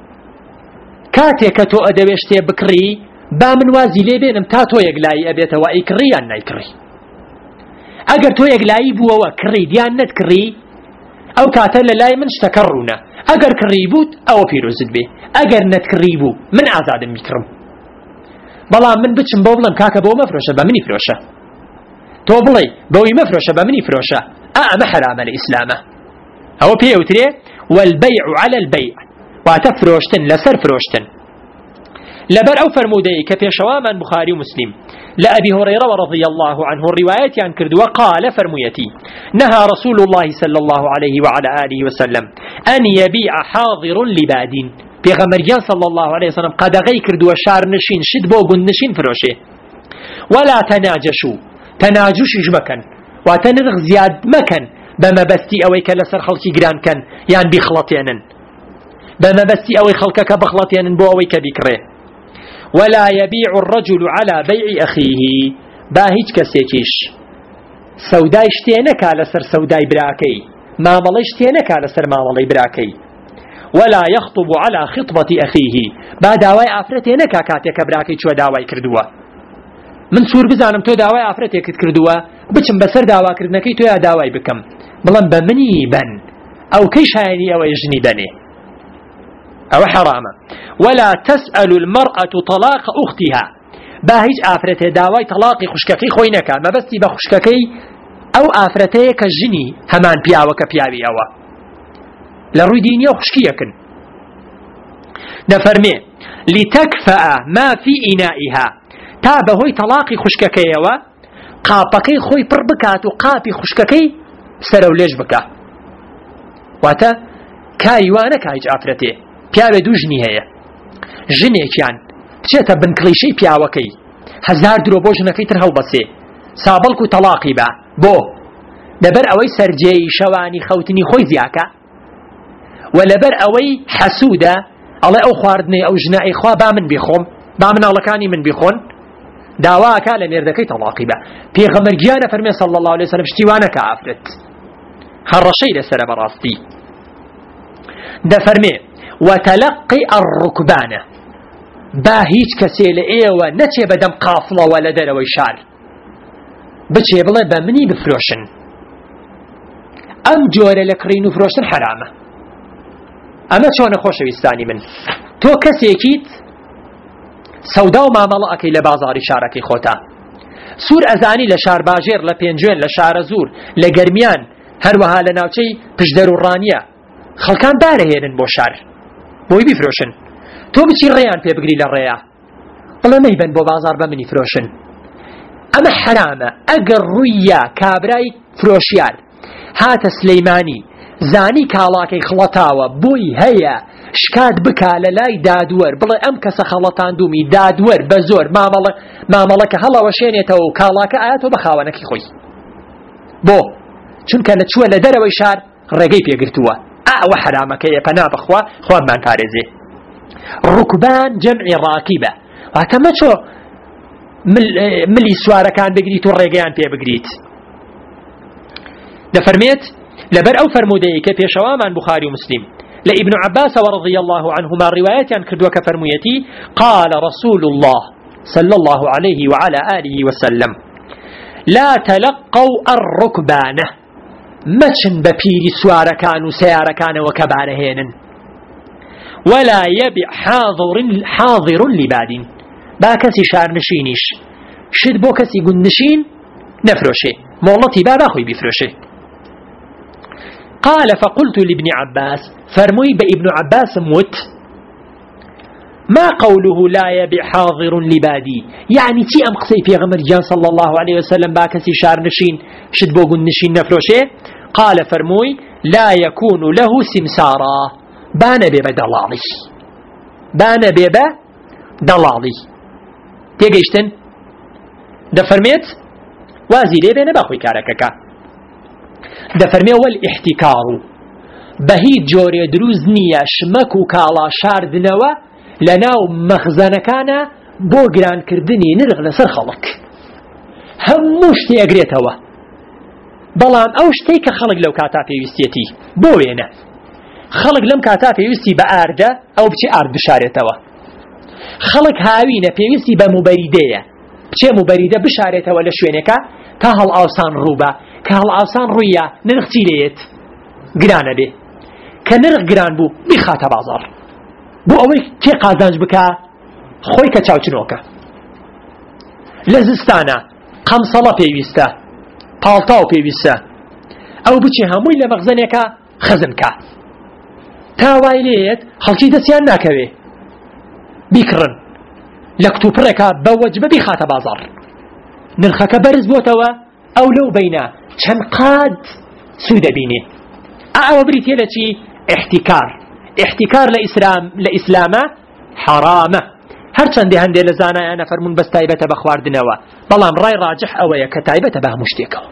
کاتێک کە تۆ ئەدەوێ شتێ بکڕی با من وازی لێ بێنم تا تۆ یەکلایی ئەبێتەوە ئەیکڕی یان نایکڕی. ئەگەر تۆ یەکلایی بووەوە کڕی دیان نەتکڕی ئەو کاتە لە لای من شتەکە ڕوونە، ئەگەر کڕی بووت ئەوە پیرۆزت بێ، ئەگەر نەتکڕی بوو من ئازادم میکڕم. بەڵام من بچم بۆ بڵم کاکە بۆ مەفرۆشە بە منی فرۆشە، تۆ بڵێ بەوەی مەفرۆشە بە منی فرۆشە، ئەمە حرامە لە ئیسلامە. ئەوە پێوترێ والبيع على البيع، واتە فرۆشتن لەسەر فرۆشتن. لبر أو فرمودي كبيشوا من بخاري ومسلم لأبي هريرة رضي الله عنه الرواية عن كرد وقال فرميتي نهى رسول الله صلى الله عليه وعلى آله وسلم أن يبيع حاضر لباد. بيغمريان صلى الله عليه وسلم قد غي كرد وشار نشين شد بوغن نشين فروشه. ولا تناجشوا، تناجش مكان وتنرغ زياد مكان بما بستي أويك لسر خلقي جران كان يعني بخلطيانا بما بستي أوي خلقك بخلطيانا بو أويك بكره. ولا يبيع الرجل على بيع أخيه، باهيج كسيكيش سوداي اشتينك على سر سوداي براكي، ما مالي اشتينك على سر ما مالي براكي. ولا يخطب على خطبة أخيه، با داواي آفرتينك كاتيك براكي شو داواي كردوا. من سور بزانم تو داواي آفرتيك كردوا بچم بسر داوا كردنكي تو يا داواي بكم بلن بمني بن أو كيش هاني أو يجني بني أو حرامة. ولا تسأل المرأة طلاق أختها، باهيج آفرته داواي طلاقي خشككي خوينك ما بس بخشككي أو آفرته كالجني همان بياوك بياوي أوا لروي دينيا خشكيكن. نفرمي لتكفأ ما في إنائها، تابهوي طلاقي خشككي أوا قابكي خوي بربكات وقابي خشككي سرو ليش بكا واتا كايوانا كايج آفرته پیاوێ دوو ژنی هەیە، ژنێکیان بچێتە بن کلیشەی پیاوەکەی 1000 درۆ بۆ ژنەکەی تر هەڵبەسێ سابڵک و تەلاقی بە بۆ لەبەر ئەوەی سەرجێی شەوانی خەوتنی خۆی زیاکە و لەبەر ئەوەی حەسوودە ئەڵێ ئەو خواردنەی ئەو ژنە ئەیخوا با من بخۆم با مناڵەکانی من بخۆن داواکە لە مێردەکەی تەلاقی بە. پێغەمبەر گیانە فەرمێ صلی الله عليه وسلم شتیوانەکە ئافرەت هەڕەشەی لەسەرە بەڕاستی. دەفەرمێ وتلقي الركبان، با هیچ کەسێ لە ئێوە نەچێ بەدەم قافڵەوە لە دەرەوەی شار بچێ بڵێ بە منی بفرۆشن ئەم جۆرە لە کڕین و فرۆشتن حرامە. ئەمە چۆنە خۆشەویستانی من؟ تۆ کەسێکیت سەودا و مامەڵە ئەەکەی لە بازاڕی شارەکەی خۆتا، سوور ئەزانی لە شار باژێر، لە پێنجوێن، لە شارە زوور، لە گەرمیان، هەروەها لە ناوچەی پشدەر و ڕانیە خەڵکان دارەهێنن بۆ شار بۆی بیفرۆشن، تۆ بچی ڕێیان پێ بگری لە ڕێیە بڵێ مەیبەن بۆ بازار بە منی فرۆشن. ئەمە حرامە. ئەگەر ڕوویە کابرای فرۆشیار هاتە سلەیمانی زانی کاڵاکەی خڵەتاوە بۆی هەیە شکات بکا لە لای دادوەر بڵێ ئەم کەسە خەڵەتاندومی، دادوەر بە زۆر مامەڵەکە هەڵەوە شێنێتەوە و کاڵاکە ئاياتەوە بە خاوەنەکەی خۆی. بۆ چونکە لە چووە لە دەرەوەی شار ڕێگەی پێگرتووە. ئەوە حرامەکەیە، پەنا بخوا خوابمان پارێزێ. ڕوکبان جەمعی ڕاکیبە، واتە مەچۆ ملی سوارەکان بگریت و ڕێگەیان پێ بگریت. دەفەرمێت لەبەر ئەو فەرمودەیە کە پێشەوامان بوخاری و مسلم لە ابن عباس ورضي الله عنهما رواياتيان كردوا كفرميتي قال رسول الله صلى الله عليه وعلى آله وسلم لا تلقوا الركبانة مچن بپیری سوارەکان و سیارەکان وكبارهين ولا يبع حاضر لباد با کەسی شارنشینیش شت بۆ کەسی گوندنشین نەفرۆشێ، مۆڵەتی با باخۆی بیفرۆشێ. قال فقلت لابن عباس فرموي بابن عباس موت ما قوله لا يبع حاضر لبادي يعني تي ام قصي في غمر جان صلى الله عليه وسلم باكسي شار نشين شد بوغن نشين نفروشه. قال فرموي لا يكون له سمسارا بان بيبا دلالي، بان بيبا دلالي تيجيشتن دفرميت وازي لي بين باخوي كارككا دەفەرمێ والاحتكار بەهیچ جۆرێ دروست نییە شمەک و کاڵا شاردنەوە لە ناو مەخزەنەکانە بۆ گرانکردنی نرخ لەسەر خەڵک. هەموو شتێ ئەگرێتەوە، بەڵام ئەو شتەی کە خەڵک لەو کاتا پێویستێتی بۆ وێنە. خەڵک لەم کاتا پێویستی بە ئاردە، ئەو بچێ ئارد بشارێتەوە. خەڵک هاوینە پێویستی بە موبەریدەیە، بچێ موبەریدە بشارێتەوە لە شوێنێکە تا هەڵ ئاوسان ڕووبە، کە هەڵ ئاوسان ڕوویە نرخ چی لێت گرانە بێ، کە نرخ گران بوو بیخاتە بازار بۆ ئەوەی کێ قازانج بکە خۆی کە چاوچنۆکە. لە زستانە قەمسەڵە پێویستە، پاڵتاو پێویستە، ئەو بچێ هەمووی لە مەخزەنێکە خەزنکە تاوای لێت خەڵکی دەستیان ناکەوێ بیکڕن لە کتوپڕێکە بە وەجبە بیخاتە بازار، نرخەکە بەرز بۆتەوە ئەو لەو بەینە چەند قاد سوودە بینێ. ئەوە بریتێ لە چی؟ احتیکار. احتیکار لە ئیسلامە حرامە، هەرچەندێ هەندێ لە زانایانە فەرمون بەس تایبەتە بە خواردنەوە، بەڵام ڕای ڕاجح ئەوەیە کە تایبەتە بە هەموو شتێکەوە.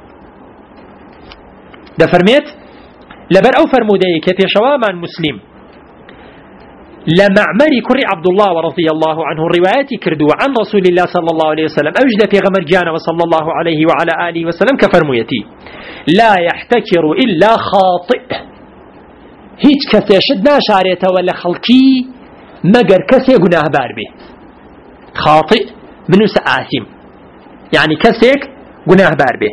دەفەرمێت لەبەر ئەو فەرمودەیە کە پێشەوامان مسلم لمعمري كري عبد الله ورضي الله عنه رواياتي كردوا عن رسول الله صلى الله عليه وسلم أوجد في غمر جانا وصلى الله عليه وعلى آله وسلم كفرميتي لا يحتكر إلا خاطئ هيج كسيشد ناشاريته ولا خلقي مقر كسي قناه باربي خاطئ منوس آثم يعني كسيك قناه باربي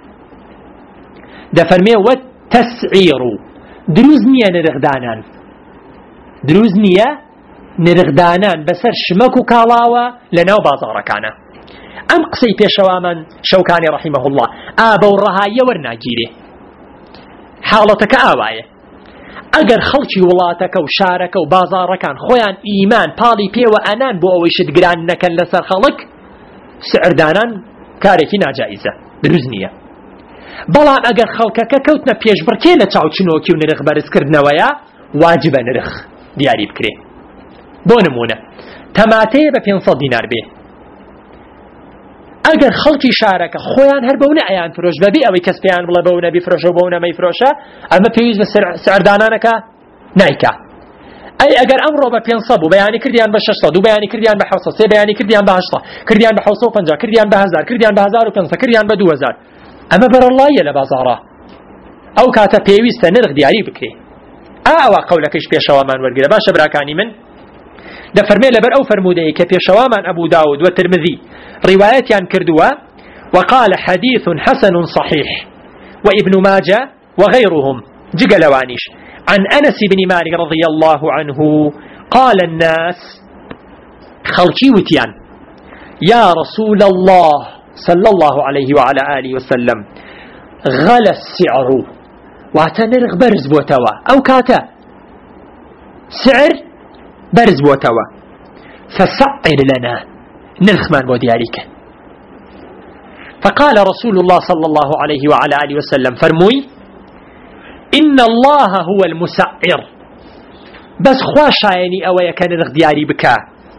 دفرمي والتسعير دروزني نرغدانان دروز نییە نرخدانان بەسەر شمەک و کاڵاوە لە ناو بازاڕەکانە. ئەم قسەی پێشەوامان شەوکانی ڕەحیمەه الله ئابە و ڕەهاییە وەرناگیرێ. حاڵەتەکە ئاوایە ئەگەر خەڵکی وڵاتەکە و شارەکە و بازاڕەکان خۆیان ئیمان پاڵی پێوە ئەنان بۆ ئەوەی شت گران نەکەن لەسەر خەڵک، سعردانان کارێکی ناجائیزە، دروست نییە. بەڵام ئەگەر خەڵکەکە کەوتنە پێشبڕکێ لە چاوچنۆکی و نرخ بەرزکردنەوەیە واجبە نرخ دیاری بکرێ. بۆ نمونە تەماتەیە بە 500 دینار بێ، ئەگەر خەڵکی شارەکە خۆیان هەر بەونە ئەیان فرۆش بەبێ ئەوەی کەس پێیان بڵێ بەونە بیفرۆشە و بەونە مەیفرۆشە، ئەمە پێویست بە سعردانانەکە نایکا. ئەی ئەگەر ئەمڕۆ بە 500 بوو بەیانی کردیان بە 600 و بەیانی کردیان بە 700 سێ بەیانی کردیان بە 800 کردیان بە 750 کردیان بە 1000 کردیان بە 1500 کردیان بە 2000، ئەمە بەرەڵایە لە بازاڕە. ئەو کاتە پێویستە نرخ دیاری بکرێ. ئاوا قولەکەش پێشەوامان وەرگرە. باشە براکانی من دەفەرمێ لەبەر ئەو فەرمودەیە کە پێشەوامان ئەبوو داود و ترمذی ڕیوایەتیان کردووە وقال حديث حسن صحيح وابن ماجه وغيرهم جقلوانيش. عن أنس بن مالك رضي الله عنه قال الناس خلقي وتيان يا رسول الله صلى الله عليه وعلى آله وسلم غلى السعر واتنرغ برز بوتوا أو كاتا سعر برز بوتوا فسعر لنا نرخمان بودياريك. فقال رسول الله صلى الله عليه وعلى آله وسلم فرموي إن الله هو المسعر بس خواشايني أويا كان نرخ دياري بكا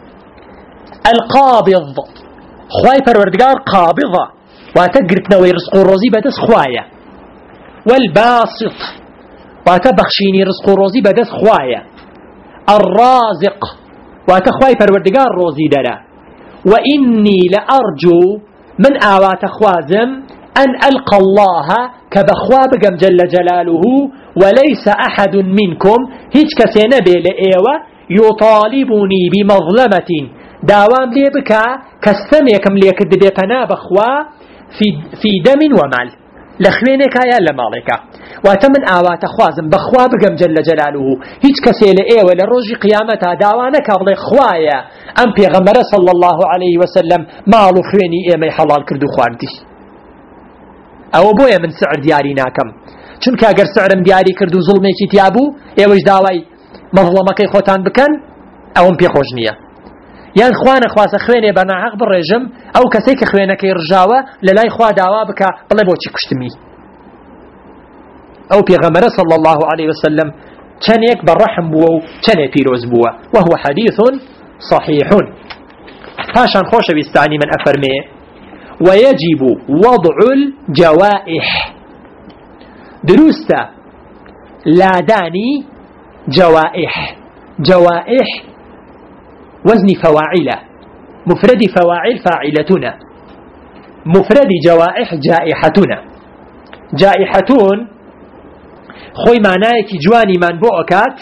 القابض خواي پروردگار قابضة واتقرتنا ويرزق الروزي بدس خوايا والباسط واتبخشيني رزق الروزي بدس خوايا الرازق واتخواي پروردگار روزي درا وإني لأرجو من آوات خوازم أن ألقى الله كبخوابكم جل جلاله وليس أحد منكم هيج كسينا بيلئيوة يطالبني بمظلمة داوام لي بكا كستميكم ليكد بيقنا بخوا في دم ومال لخوينك يا لمالك واتمن آوات خوازم بخوابكم جل جلاله هيج كسيلئيوة لروج قيامتها داوانك بلي خوايا أم پیغمبر صلى الله عليه وسلم مالو خويني إيمي حلال كردو خواردي أو بويا من سعر دياري ناكم چونك اگر سعرم دياري كردو ظلمي كي تيابو ايوش داواي مظلمكي خوتان بكن اوم بي خوشنية يعني خوانا خواسا خويني بناحق بالرجم او كسيك خوينك يرجاوه للاي خوا داوا بكا بلا بوچي كشتمي او پیغمبر صلى الله عليه وسلم چنيك بالرحم بوو چني بيروز بوو وهو حديث صحيح. هاشان خوش بيستعني من أفرمي ويجب وضع الجوائح دروستا لا داني جوائح وزن فواعل مفرد فواعل فاعلتنا مفرد جوائح جائحتنا جائحتون خوي معناه كي جواني من بوكات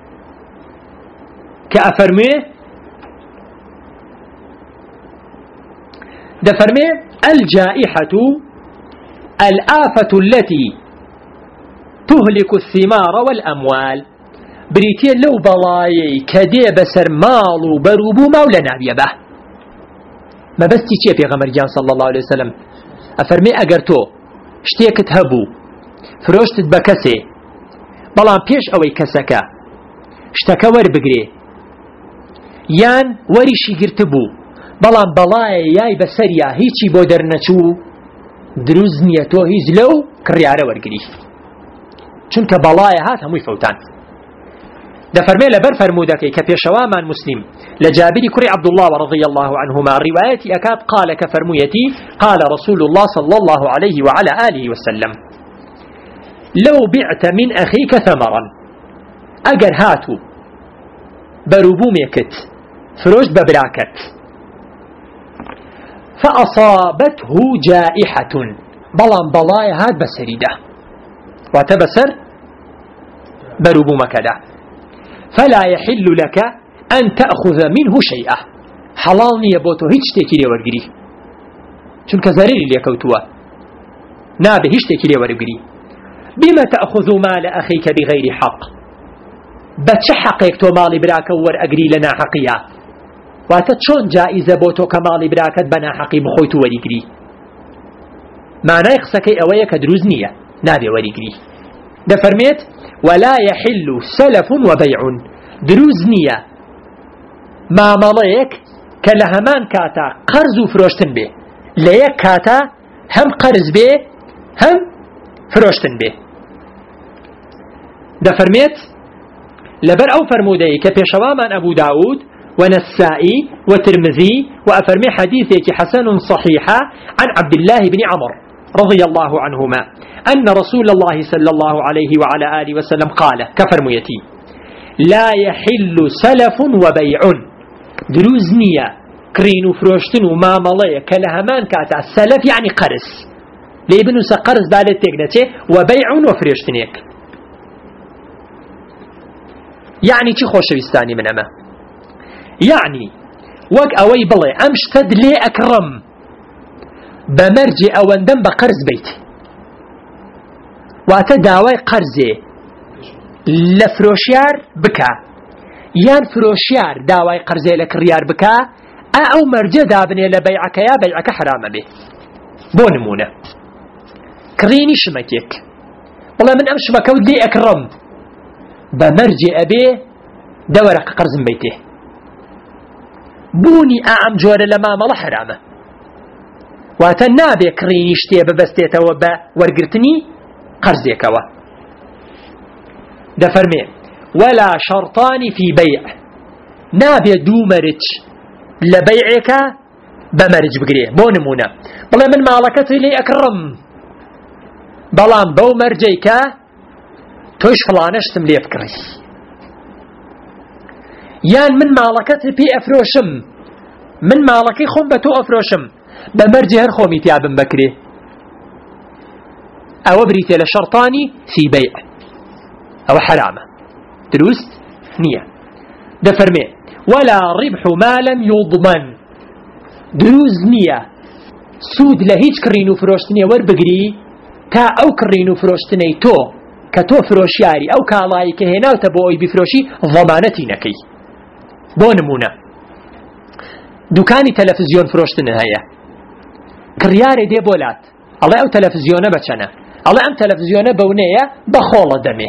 كأفرمي دفرمي الجائحة الآفة التي تهلك الثمار والأموال بريتين لو بلاي كدي بسر مالو بروبو مولا نبيه به ما بس تيجي في غمرجان صلى الله عليه وسلم أفرمي أجرتو شتيك تهبو فروشت بكسي بلان بيش أوي كسكا اشتكا ور بقري يان وريشي قرتبو بلان بلاي ياي بسريا هيچي بودر نچو دروز نيتو هيز لو كريارة ورقري چونك بلاي هات هموي فوتان دفرمي لبر فرمودكي كبيشوامان مسلم لجابري كري عبد الله رضي الله عنهما الرواية أكاد قال كفرميتي قال رسول الله صلى الله عليه وعلى آله وسلم لو بعت من أخيك ثمرا أجر هاتو بروبوميكت فروش ببراكت فأصابته جائحة بلان بلاي هاد بسريدة وتبسر بروبومكدا فلا يحل لك أن تأخذ منه شيئا حلالني يبوتو هيج تيكي لي ورقري چونك زريري لي كوتوا نابه هيج تيكي لي ورقري بما تأخذ مال أخيك بغير حق بتشحقك تو مالي براك ور أقري لنا حقيا واتتشون جائزة بوتو كمالي براكت بنا حقي بخويتو ورقري معنى يخسكي أويك دروزنية نابه ورقري دفرميت ولا يحل سلف وبيع دروزنية ما ماليك كلهمان كاتا قرز فروشتن به ليك كاتا هم قرز به هم فروشتن به دفرميت لبر أو فرمودي كبيشوامان أبو داود ونسائي وترمذي وأفرمي حديثك حسن صحيحة عن عبد الله بن عمر رضي الله عنهما أن رسول الله صلى الله عليه وعلى آله وسلم قال كفرميتي لا يحل سلف وبيع دروزنية كرين فروشتن وما مليه كلهمان كاتا سلف يعني قرز ليبنو سقرز بالت تقنته وبيع وفروشتنيك يعني چي خوش بستاني من أما يعني وق أوي بلي أمشتد لي أكرم بمرجي أو اندم بقرز بيتي واتە داوای قەرزێ لە فرۆشیار بکە یان فرۆشیار داوای قەرزێ لە کڕیار بکە ئەو مەرجە دابنێ لە بەیعەکەیە بەیعەکە حرامە بێ. بۆ نمونە کڕینی شمەکێک بەڵێ من ئەم شمەکەوت لێ ئەکڕم بە مەرجێ ئەبێ دەوەرەقە قەرزم بیتێ بوونی ئەم جۆرە لە مامەڵە حرامە واتە نابێ کڕینی شتێ ببەستێتەوە بە وەرگرتنی قەرزێکەوە. دەفەرمێ ولا شەرطانی فی بەیع نابێ دوو مەرج لە بەیعێکە بە مەرج بگرێ. بۆ نمونە بڵێ من ماڵەکەتی لێ ئەکڕم بەڵام بەو مەرجەی کە تۆش فڵانەشتم لێ بکڕی یان من ماڵەکەت پێ ئەفرۆشم من ماڵەکەی خۆم بە تۆ ئەفرۆشم بە مەرجێ هەر خۆمی تیابم بکرێ ئەوە بریتێ لە شەرطانی فی بەیع ئەوە حرامە دروست نییە. دەفەرمێ ولا ربح ما لم يضمن دروست نییە سوود لە هیچ کڕین و فرۆشتنێ وەربگری تا ئەو کڕین و فرۆشتنەی تۆ کە تۆ فرۆشیاری ئەو کاڵایی کە هێناوتە بۆ ئەوی بفرۆشی ضەمانەتی نەکەی. بۆ نمونە دوکانی تەلەڤیزیۆن فرۆشتن هەیە کڕیارێ دێ بۆلات ئەڵێ ئەو تەلەڤیزیۆنە بەچەنە ئەڵێ ئەم تەلەڤیزیۆنە بەونەیە بەخۆڵە دەمێ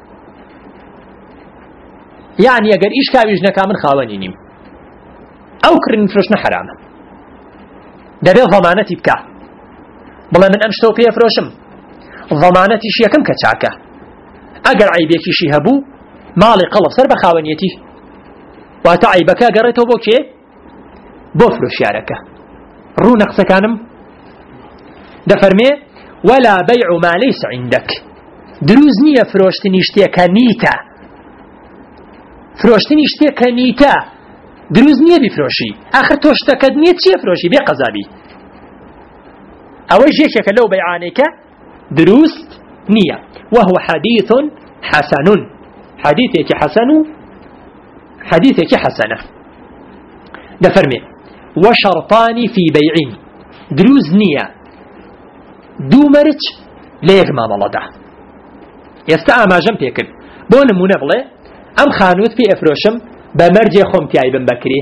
یعنی ئەگەر ئیش کاویش نەکا من خاوەنی نیم ئەو کڕین فرۆشتنە حرامە دەبێ ضەمانەتی بکە بڵێ من ئەم شتۆ پێ فرۆشم ضەمانەتیش یەکەم کە چاکە ئەگەر عیبێکیشی هەبوو ماڵی قەڵب سەر بە خاوەنیەتی واتە عیبەکە گەڕێتەوە بۆ کێ بۆ فرۆشیارەکە. ڕوونە قسەکانم؟ دەفەرمێ ولا بەیع ما لەیس عیندەک دروست نییە فرۆشتنی شتێکە نیتە فرۆشتنی شتێکە نیتە دروست نییە بیفرۆشی ئاخر تۆ شتەکەت نییە چییە فرۆشی بێ قەزابی ئەوەی یەکێکە لەو بەیعانێکە دروست نییە. وهو حديث حسن حديثك حسن حديثك حسنة. دفرمي وشرطان في بيع دروز نية دو مرج ليك ما ملدا يستعى ما جنب يكن بون منبلة أم خانوت في أفروشم بمرج خمتي أي بن بكري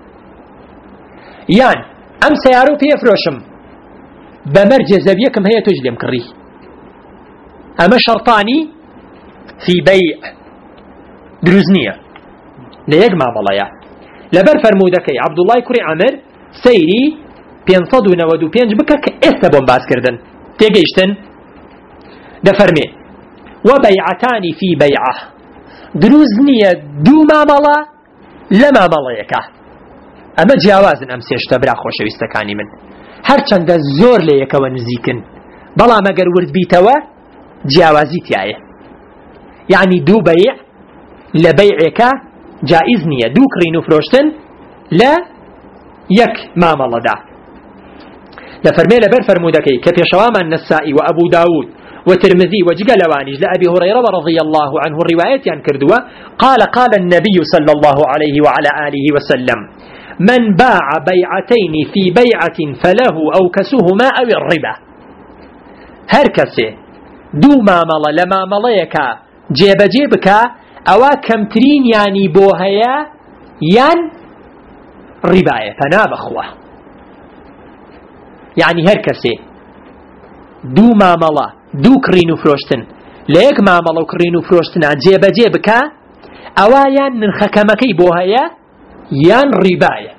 يان أم سيارو في أفروشم بمرج زبيكم هي تجلم كري أما شرطاني في بيع دروزنية ليك ما ملايا لبر فرمودكي عبد الله كري عمر سيري 595 بكا كاستبون باس كردن تيجيشتن دفرمي وبيعتان في بيعة دروزنية دو ما ملا لما ملايكا أما جاوازن أمسيش تبرا خوشة ويستكاني من هرچند زور ليكا ونزيكن بلا مگر ورد بيتوا جاوازي تيايه يعني دو بيع لبيعك جائز نية دو كرينو فروشتن لا يك ما ملدا لفرمي لبر فرمودكي كبيشوام النسائي وأبو داود وترمذي وجقلوانج لأبي هريرة رضي الله عنه الروايات عن كردوة قال النبي صلى الله عليه وعلى آله وسلم من باع بيعتين في بيعة فله أو كسهما أو الربا هركسي دو ما ملا لما ملايكا جيب جيبكا أوا كمترين يعني بوهيا يان رباية فناب أخوة يعني هركسي دو ماملا دو كرينو فروشتن ليك ماملا وكرينو فروشتن جيب جيبكا أوا يان ننخكمكي بوهيا يان رباية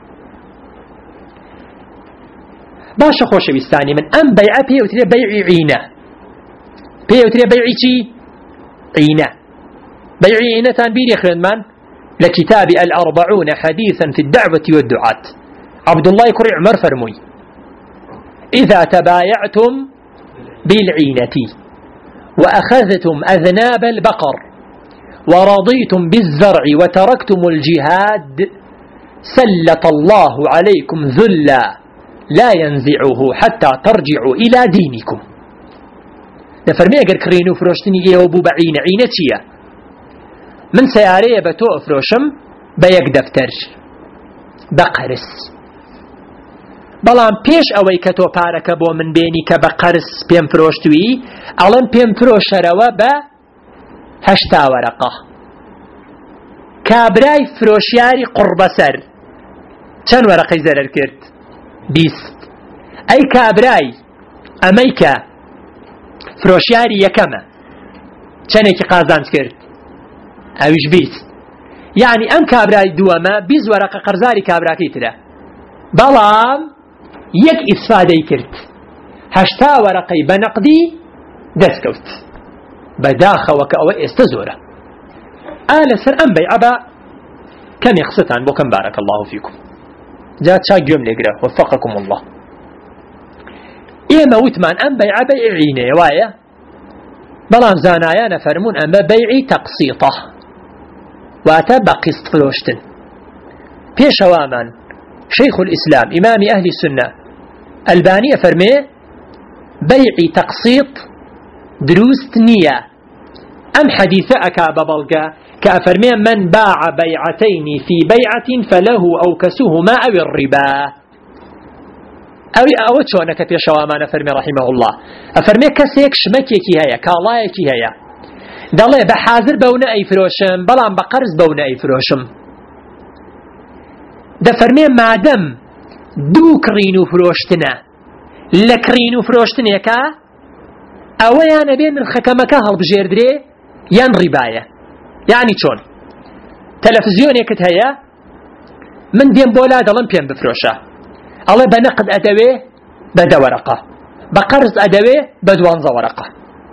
باشا خوش بيستاني من أم بيع بيوتري بيعي عينة بيوتري بيعي چي عينة بيعي عينة تنبير يخرن من لكتاب 40 حديثا في الدعوة والدعاة عبد الله كري عمر فرمي إذا تبايعتم بالعينة وأخذتم أذناب البقر ورضيتم بالزرع وتركتم الجهاد سلط الله عليكم ذلا لا ينزعه حتى ترجعوا إلى دينكم. نفرمي أجر كرينو فروشتني يوبو بعين عينتيا من سياريه بتو فروشم بيك دفتر بقرس بەڵام پێش ئەوەی کە تۆ پارەکە بۆ من بێنی کە بە قەرز پێم فرۆشتووی ئەڵێم پێم فرۆشەرەوە بە 80 وەرەقە. کابرای فرۆشیاری قوربەسەر چەند وەرەقەی زەرەر کرد؟ 20. ئەی کابرای ئەمەی کە فرۆشیاری یەکەمە چەندێکی قازانج کرد؟ ئەویش 20. یعنی ئەم کابرای دووەمە 20 وەرەقە قەرزاری کابراکەی ترە، بەڵام یەک ئیسفادەی کرد، 80 وەرەقەی بە نەقدی دەستکەوت بەداخەوە کە ئەوە ئێستا زۆرە. لەسەر ئەم بەیعە بە کەمی قسەتان بۆ کەم بارەکە الله فیکم جا چا گوێم لێگرە وفقکم الله. ئێمە وتمان ئەم بەیعە بەیعینەیە وایە، بەڵام زانایانە فەرمون ئەمە بەیعی تەقسیطە، واتە بە قسط فرۆشتن. پێشەوامان شيخ الإسلام إمام أهل السنة البانية فرمي بيعي تقسيط دروست نية. أم حديثة أكاب بلغا كأفرمي من باع بيعتين في بيعة فله أوكسهما أو الربا أو چونك في شوامان فرمي رحمه الله أفرمي كسيك شمكيكي هيا كالايكي هيا دالي بحاضر بونا أي فروشم بلان بقرز بونا أي فروشم دەفەرمێ مادەم دوو کڕین و فرۆشتنە لە کڕین و فرۆشتنێکە ئەوەیان ئەبێ نرخەکەمەکە هەڵبژێردرێ یان ڕیبایە. یعنی چۆن؟ تەلەڤیزیۆنێکت هەیە من دێم بۆ لا دەڵم پێم بفرۆشە، ئەڵێ بە نەقد ئەدەوێ بە 10 وەرەقە، بە قەرز ئەدەوێ بە 12 وەرەقە.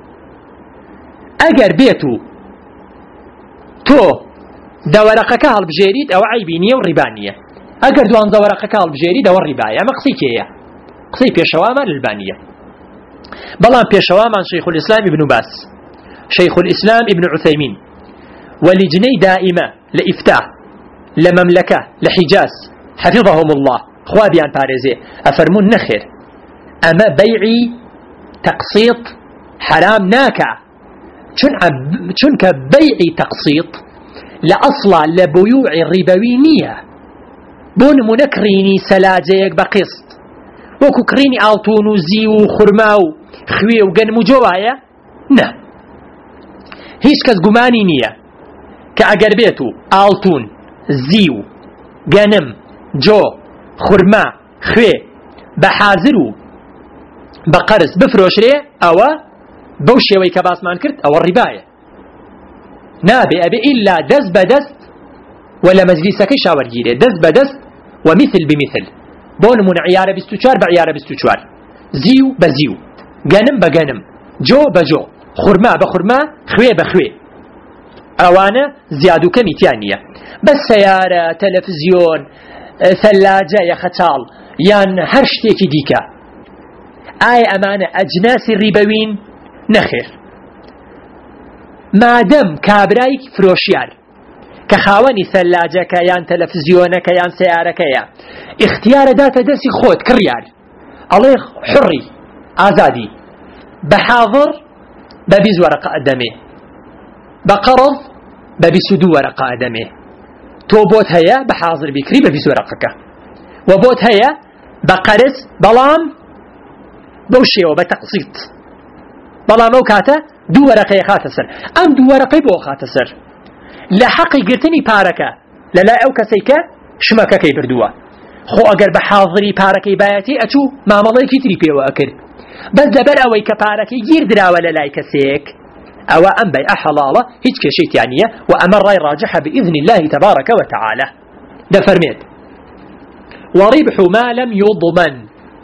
ئەگەر بێت و تۆ 10 وەرەقەکە هەڵبژێریت ئەوە عەیبی نییە و ڕیبا نییە، ئەگەر 12 وەرەقەکە هەڵبژێریت ئەوە ڕیبایە. ئەمە قسەی کێیە؟ قسەی پێشەوامان ئەلبانیە. بەڵام پێشەوامان شەیخ الإسلام ابن باس، شەیخ الإسلام ابن عثەیمین وەلیجنەی دائیمە لە ئیفتاح لە مەملەکە لە حیجاز حەفیظەهم الله خوا بیان پارێزێ ئەفەرمون نەخێر ئەمە بەیعی تەقسیط حرام ناکە، چونکە بەیعی تەقسیط لە ئەسڵا لە بویوعی ڕیبەوی نییە. بۆ نمونە کڕینی سەلاجەیەک بە قسط وەکو کڕینی ئاڵتون و زی و خورما و خوێ و گەنم و جۆ وایە؟ نە، هیچ کەس گومانی نییە کە ئەگەر بێت و ئاڵتون زی و گەنم جۆ خورما خوێ بە حازر و بە قەرز بفرۆشرێ ئەوە بەو شێوەی کە باسمان کرد ئەوە ڕیبایە. نابێ ئەبێ ئیلا دەست بە دەست ولا مجلسەکەی شاوەرگیرێ دەست بە دەست ومثل بمثل. بۆ نمونە عیارە 24 بە عیارە 24، زیو بە زیو، گەنم بە گەنم، جۆ بە جۆ، خورما بە خورما، خوێ بە خوێ. ئەوانە زیاد و کەمی تیان نییە. بە سەیارە، تەلەڤیزیۆن، ثەلاجە یەخەچاڵ یان هەر شتێکی دیکە ئایا ئەمانە ئەجناسی ڕیبەوین؟ نەخێر. مادەم کابرای فرۆشیار کە خاوەنی ثەلاجەکە یان تەلەڤیزیۆنەکە یان سەیارەکەیە ئیختیارە داتە دەستی خۆت کڕیار، ئەڵێ حڕی ئازادی، بە حاضر بە 20 وەرەقە ئەدەمێ، بە قەرض بە 22 وەرەقە ئەدەمێ. تۆ بۆت هەیە بە حاضر بیکری بە 20 وەرەقەکە، و بۆت هەیە بە قەرز بەڵام بەو شێوە بە تەقسیط، بەڵام ئەو کاتە 2 وەرەقەی خاتە سەر. ئەم 2 وەرەقەی بۆ خاتە سەر لە حەقی گرتنی پارەکە لەلای ئەو کەسەی کە شمەکەکەی بردووە. خۆ ئەگەر بە حاضری پارەکەی بایەتی ئەچوو مامەڵەیەکی تری پێوە ئەکرد، بەس لەبەر ئەوەی کە پارەکەی گیر دراوە لەلای کەسێک ئەوە ئەم بەیعە حەڵاڵە، هیچ کێشەیتیان نییە و ئەمە ڕای ڕاجحە بإذن الله تبارك وتعالى. دەفەرمێت وەڕیبح ما لم يضمن،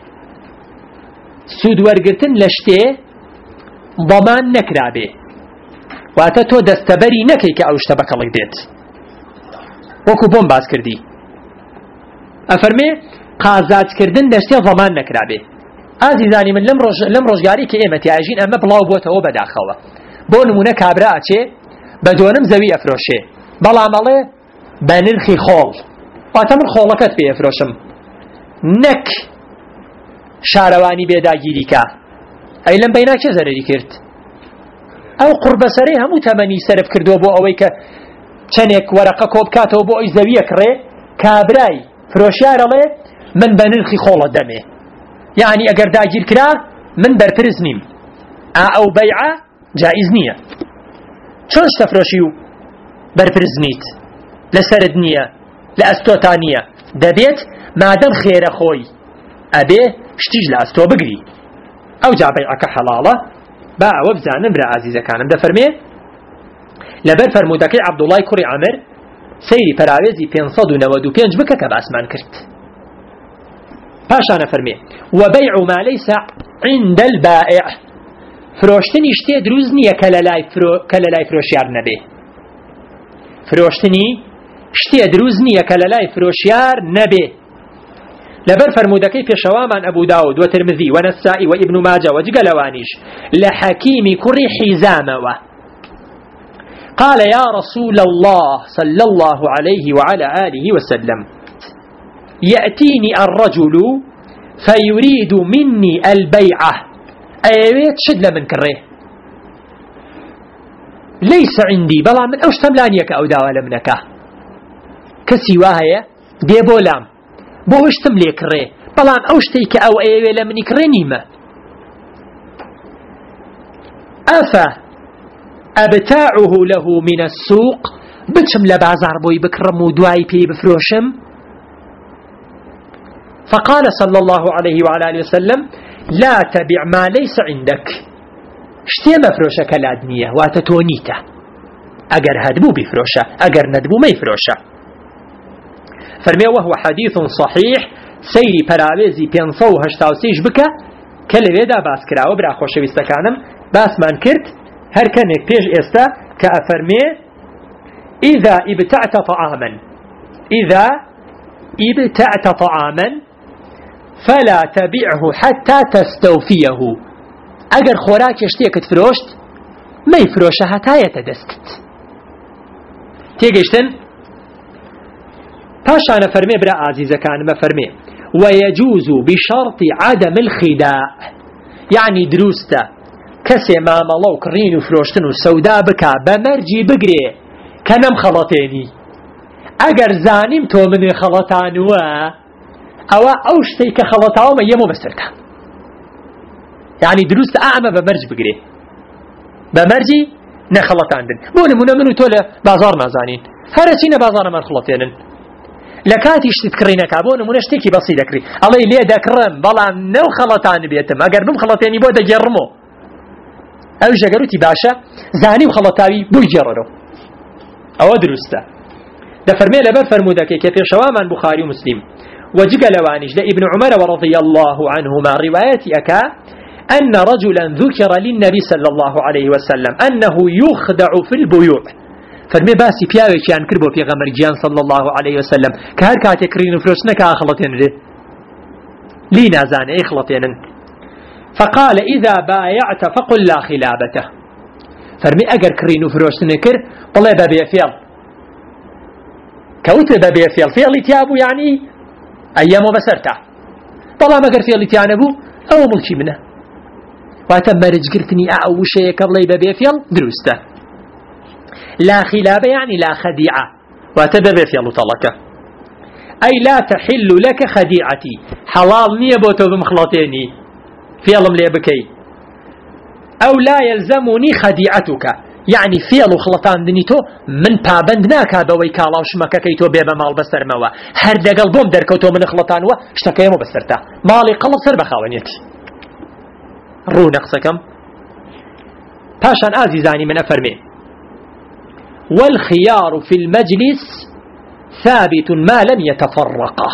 سود وەرگرتن لە شتێ ضەمان نەکرابێ، واتە تۆ دەستەبەری نەکەی کە ئەو شتە بەکەڵک دێت، وەکو بۆم باس کردی. ئەفەرمێ قازاجکردن لە شتێ ضەمان نەکرابێ. ئازیزانی من لەم ڕۆژگاری کە ئێمە تیاژین ئەمە بڵاو بۆتەوە بەداخەوە. بۆ نمونە کابرا ئەچێ بە دۆنم زەوی ئەفرۆشێ، بەڵام ئەڵێ بە نرخی خۆڵ، واتە من خۆڵەکەت پێ ئەفرۆشم نەک شارەوانی بێداگیریکە. ئەی لەم بەینا کێ زەرەری کرد؟ ئەو قوربەسەرەی هەموو تەمەنی سەرف کردووە بۆ ئەوەی کە چەندێک وەرەقە کۆ بکاتەوە بۆ ئەوی زەویە کڕێ. کابرای فرۆشیار ئەڵێ من بنرخي خولة دمه يعني اگر داگیر کرا من برپرس نیم او بيعة جائز نية چون تفرشيو برپرس نيت لسرد نية لأستوتا نية دبيت مادام خير خوي أبي شتيج لأستو بقري او جا بيعك حلالة با وبزانم برا عزيزة كانم ده فرمي لبر فرمودكي عبد الله كوري عمر سيري پراويزي 595 بك كباسمان كرت پاشانه فرمي وبيع ما ليس عند البائع فروشتني شتي دروز نية كللاي فروشيار نبي فروشتني شتي دروز نية كللاي فروشيار نبي لبر فرمودكي في شوامان أبو داود وترمذي ونسائي وابن ماجه وجقلوانيش لحكيم كري حزامه قال يا رسول الله صلى الله عليه وعلى آله وسلم يأتيني الرجل فيريد مني البيعة أيويت شد لمن كره ليس عندي بلا من أوش تملانيك أو داوى لمنك كسيواها دي بولام بوش تمليك ره بلان أوشتيك أو أيوي لمنك رنيمة أفا أبتاعه له من السوق بتشم لبازار بوي بكرم ودواي بي بفروشم فقال صلى الله عليه وعلى آله وسلم لا تبع ما ليس عندك شتي مفروشة كالادنية واتتونيته أجر هدبو بفروشة أجر ندبو ما يفروشة فرمي وهو حديث صحيح سيري براويزي بينصو هشتاوسيش بك كالويدا باس كراو برا خوشة بيستكانم باس من كرت هر كانك بيج استا كأفرمي إذا ابتعت طعاما فلا تبيعه حتى تستوفيه اگر خوراك يشتيك تفروشت ما يفروش حتى يتدستت تيجيشتن باشانا فرمي برا عزيزة كان ما فرمي ويجوز بشرط عدم الخداع يعني دروسته كسي ما ملو كرين وفروشتن وسودا بكا بمرجي بقري كنم خلطيني اگر زانيم تو من خلطانوا او شتيك خلطاو ما يمو بسرتا يعني دروس اعمى بمرج بقري بمرجي نخلطان دن بون منو تولا بازار ما زانين هرسينا بازار ما خلطينن لكاتي شتي تكرينك ابون منشتكي بسيط كري الله ليه دكرم بلا نو خلطان بيتم اگر بم خلطيني بو دجرمو او جگروتي باشا زاني وخلطاوي بو يجررو او دروستا ده فرمي لبر فرمودك كيف شوامان بخاري ومسلم وجق لوانج لابن عمر ورضي الله عنهما روايتي أكا أن رجلا ذكر للنبي صلى الله عليه وسلم أنه يخدع في البيوع فرمي باسي بياوي كان كربو في غمر جيان صلى الله عليه وسلم كهر كاتكرين فلوسنا كاخلطين لي نازان اخلطين فقال إذا بايعت فقل لا خلابته فرمي أجر كرين فلوسنا كر طلع بابي فيل كوت بابي فيل تيابو يعني أيامه بسرته طلع ما قر فيل تيانبو أو ملشي منه واتم رجقرتني أو شيء قبل بابي فيل دروسته لا خلابة يعني لا خديعة واتبابي فيل طلقه أي لا تحل لك خديعتي حلال نيبوتو بمخلطيني فيلم لي بكي أو لا يلزمني خديعتك يعني فيل وخلطان دنيتو من بابند ناكا بوي كالا وشمكا كيتو بيبا مال بسر موا هر دقل بوم دركوتو من خلطان و اشتكيمو بسرتا مالي قلب سر بخاونيتي رو نقصكم باشان آزيزاني من أفرمي والخيار في المجلس ثابت ما لم يتفرقه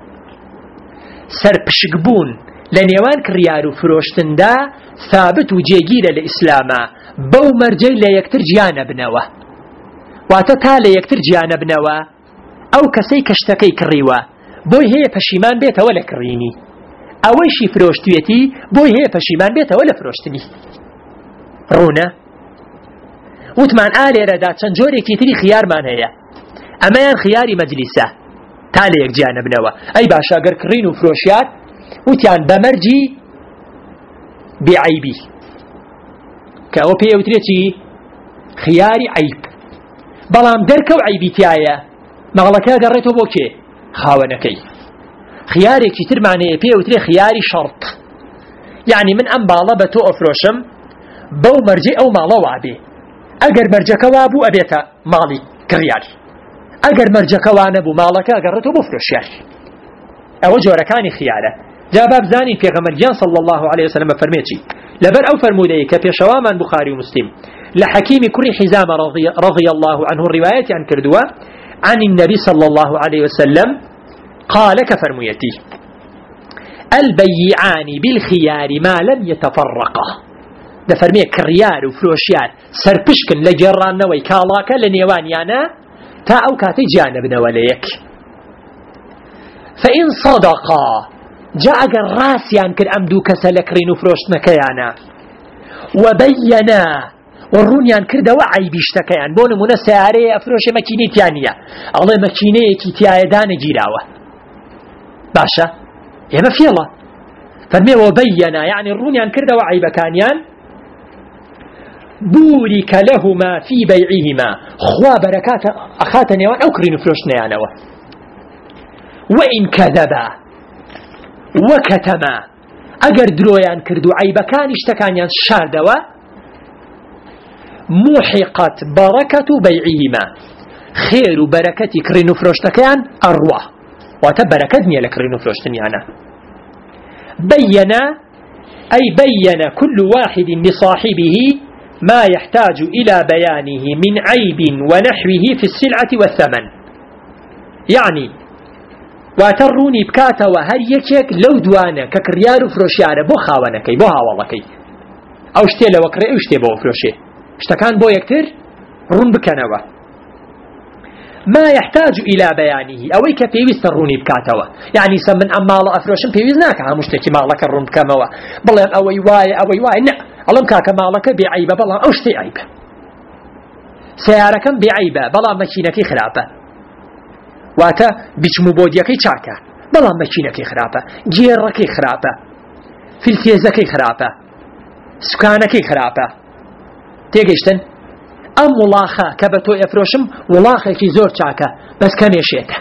سربشقبون لنيوان كريارو فروشتن دا ثابت وجيجيل الإسلاما بو مرجي لا يكتر جيانا بنوا واتتا لا يكتر جيانا بنوا او كسي كشتكي كريوا بوي هي پشيمان بيتا ولا كريني اويشي فروشتويتي بوي هي پشيمان بيتا ولا فروشتني رونا وتمان آلي ردا چنجوري كيتري خيار مان هيا اما يان خياري مجلسة تالي يك جيانا بنوا اي باشا اگر كرين وفروشيات وتيان بمرجي بعيبي كأو بيه وتريتي خياري عيب بلام دركو عيبي تيايا مغلقا قريتو بوكي خاونكي خياري كتير معنى بيه وتري خياري شرط، يعني من أم بالا بتو أفروشم بو مرجي أو مالا وابي، أجر مرجك وابو أبيتا مالي كرياري، أجر مرجك وانبو مالك أجرته بفروش يعني أو جوركاني خياره. جاباب زاني في غمرجان صلى الله عليه وسلم فرميتي لبر أو فرمودي كفي شوامان بخاري ومسلم لحكيم كل حزام رضي الله عنه الرواية عن كردوا عن النبي صلى الله عليه وسلم قال كفرميتي البيعان بالخيار ما لم يتفرقا. ده فرمي كريار وفروشيار سربشكن لجران نوي كالاك لنيوان يانا تا أو كاتي جانبنا وليك فإن صدقا جاء الراسيان كر أمدو كسلكرين وفروشنا كيانا وبينا والرونيان كردا وعي بيشتكيان بون منا سياري أفروش مكيني تيانية الله مكيني كي تيايدان جيراوة باشا يما في الله فرمي وبينا يعني الرونيان كردا وعي بكانيان بورك لهما في بيعهما خوا بركات أخاتني وان أوكرين فروشنا يانوا وإن كذبا وكتما أجر درويان كردو عيبكان اشتكانيان شاردوا محقت بركة بيعهما خير بركة كرينو فروشتكان أروى وتبركتني لكرينو فروشتنيانا بينا أي بين كل واحد لصاحبه ما يحتاج إلى بيانه من عيب ونحوه في السلعة والثمن يعني واتروني بكاتا وهر يكيك لو دوانا ككريار فروشيارة بو خاونكي بو هاولكي او شتي لوكري او شتي بو فروشي اشتكان بو يكتر رون بكنوا ما يحتاج إلى بيانه او كبيوز تروني بكاتا يعني سمن أمال أفروشن بيوز ناكا مشتكي مالك الرون بكموا بلان اوي واي نا ألم كاكا مالك بعيبة بلان او شتي عيبة سياركم بعيبة بلان مكينكي خرابة واتا بيچمو بوديكي چاكا بلان مكينكي خرابة جيركي خرابة فلتيزكي خرابة سكانكي خرابة تيجيشتن ام ولاخا كبتو افروشم ولاخا كي زور چاكا بس كميشيتا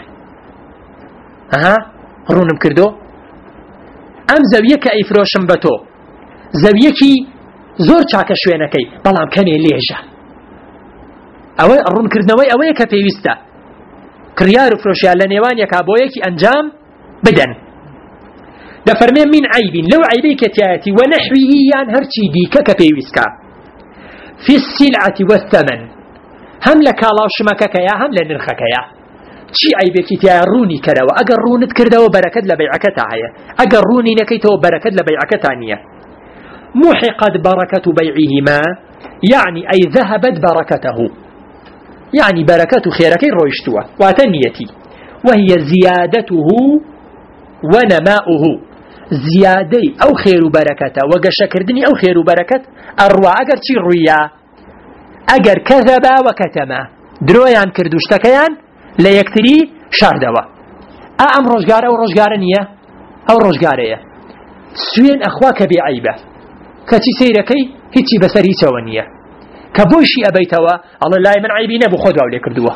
رونم كردو ام زويك افروشم بتو زويكي زور چاكا شوينكي بلان كمي ليجا اوي رون كردنوي اوي كبيوستا كريار فروشيال لنيوان يكابويكي أنجام بدن دفرمين من عيب لو عيبك تياتي ونحوه يان هرشي ديكا كبيوسكا في السلعة والثمن هم لكالاو شمكك يا هم لنرخك يا شي عيبك تياروني كرا وأقر رونت كردا وبركت لبيعكتا هيا أقر روني نكيت وبركت لبيعكتا نية محقت بركة بيعهما يعني أي ذهبت بركته يعني بركة خيرك رويشتوا واتنيتي وهي زيادته ونماؤه زيادي أو خير بركة وقشكردني أو خير بركة أروى أقر تي الرؤيا أقر كذبا وكتما درويان كردوشتكيان لا يكتري شاردوا أم رجارة أو رجارنية أو رجارية سوين أخواك بعيبة كتي سيركي هتي بسري سوانية كبوشي أبيتوا الله لا من عيبين أبو خدوا ولي كردوا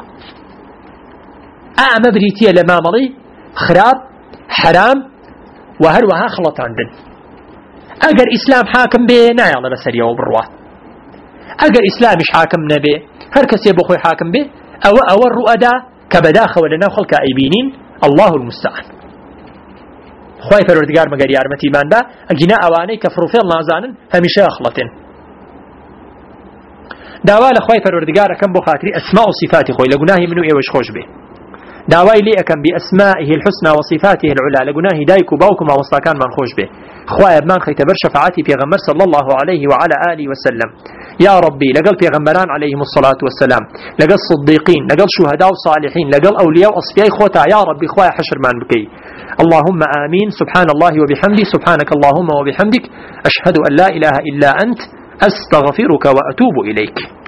أعمى بريتيا لما مضي خراب حرام وهروها خلط عندن أجر إسلام حاكم به نايا الله بسرية وبروا أجر إسلام مش حاكم نبي هركس يبخوي حاكم به أو الرؤدا كبداخة ولنا خلق عيبينين الله المستعان خواهي فالوردقار مقار يارمتي بان با أجنا أواني كفروفين نازانن هميشه أخلطين داوا لخوای پروردگار کم بو خاطری اسماء و صفات خوی لگناهی منو ایوش خوش به داوای لی اکم باسمائه الحسنى وصفاته العلى لگناهی دایکو باوکو ما وستاکان من خوش به خوای من خیتبر شفاعتی پیغمبر صلی الله علیه و علی آله وسلم یا ربی لقل پیغمبران علیهم الصلاة والسلام لقل صدیقین لقل شهداء وصالحین لقل اولیاء واصفیاء خوتا یا ربی خوای حشر من بکی اللهم آمين سبحان الله وبحمده سبحانك اللهم وبحمدك أشهد أن لا إله إلا أنت أستغفرك وأتوب إليك.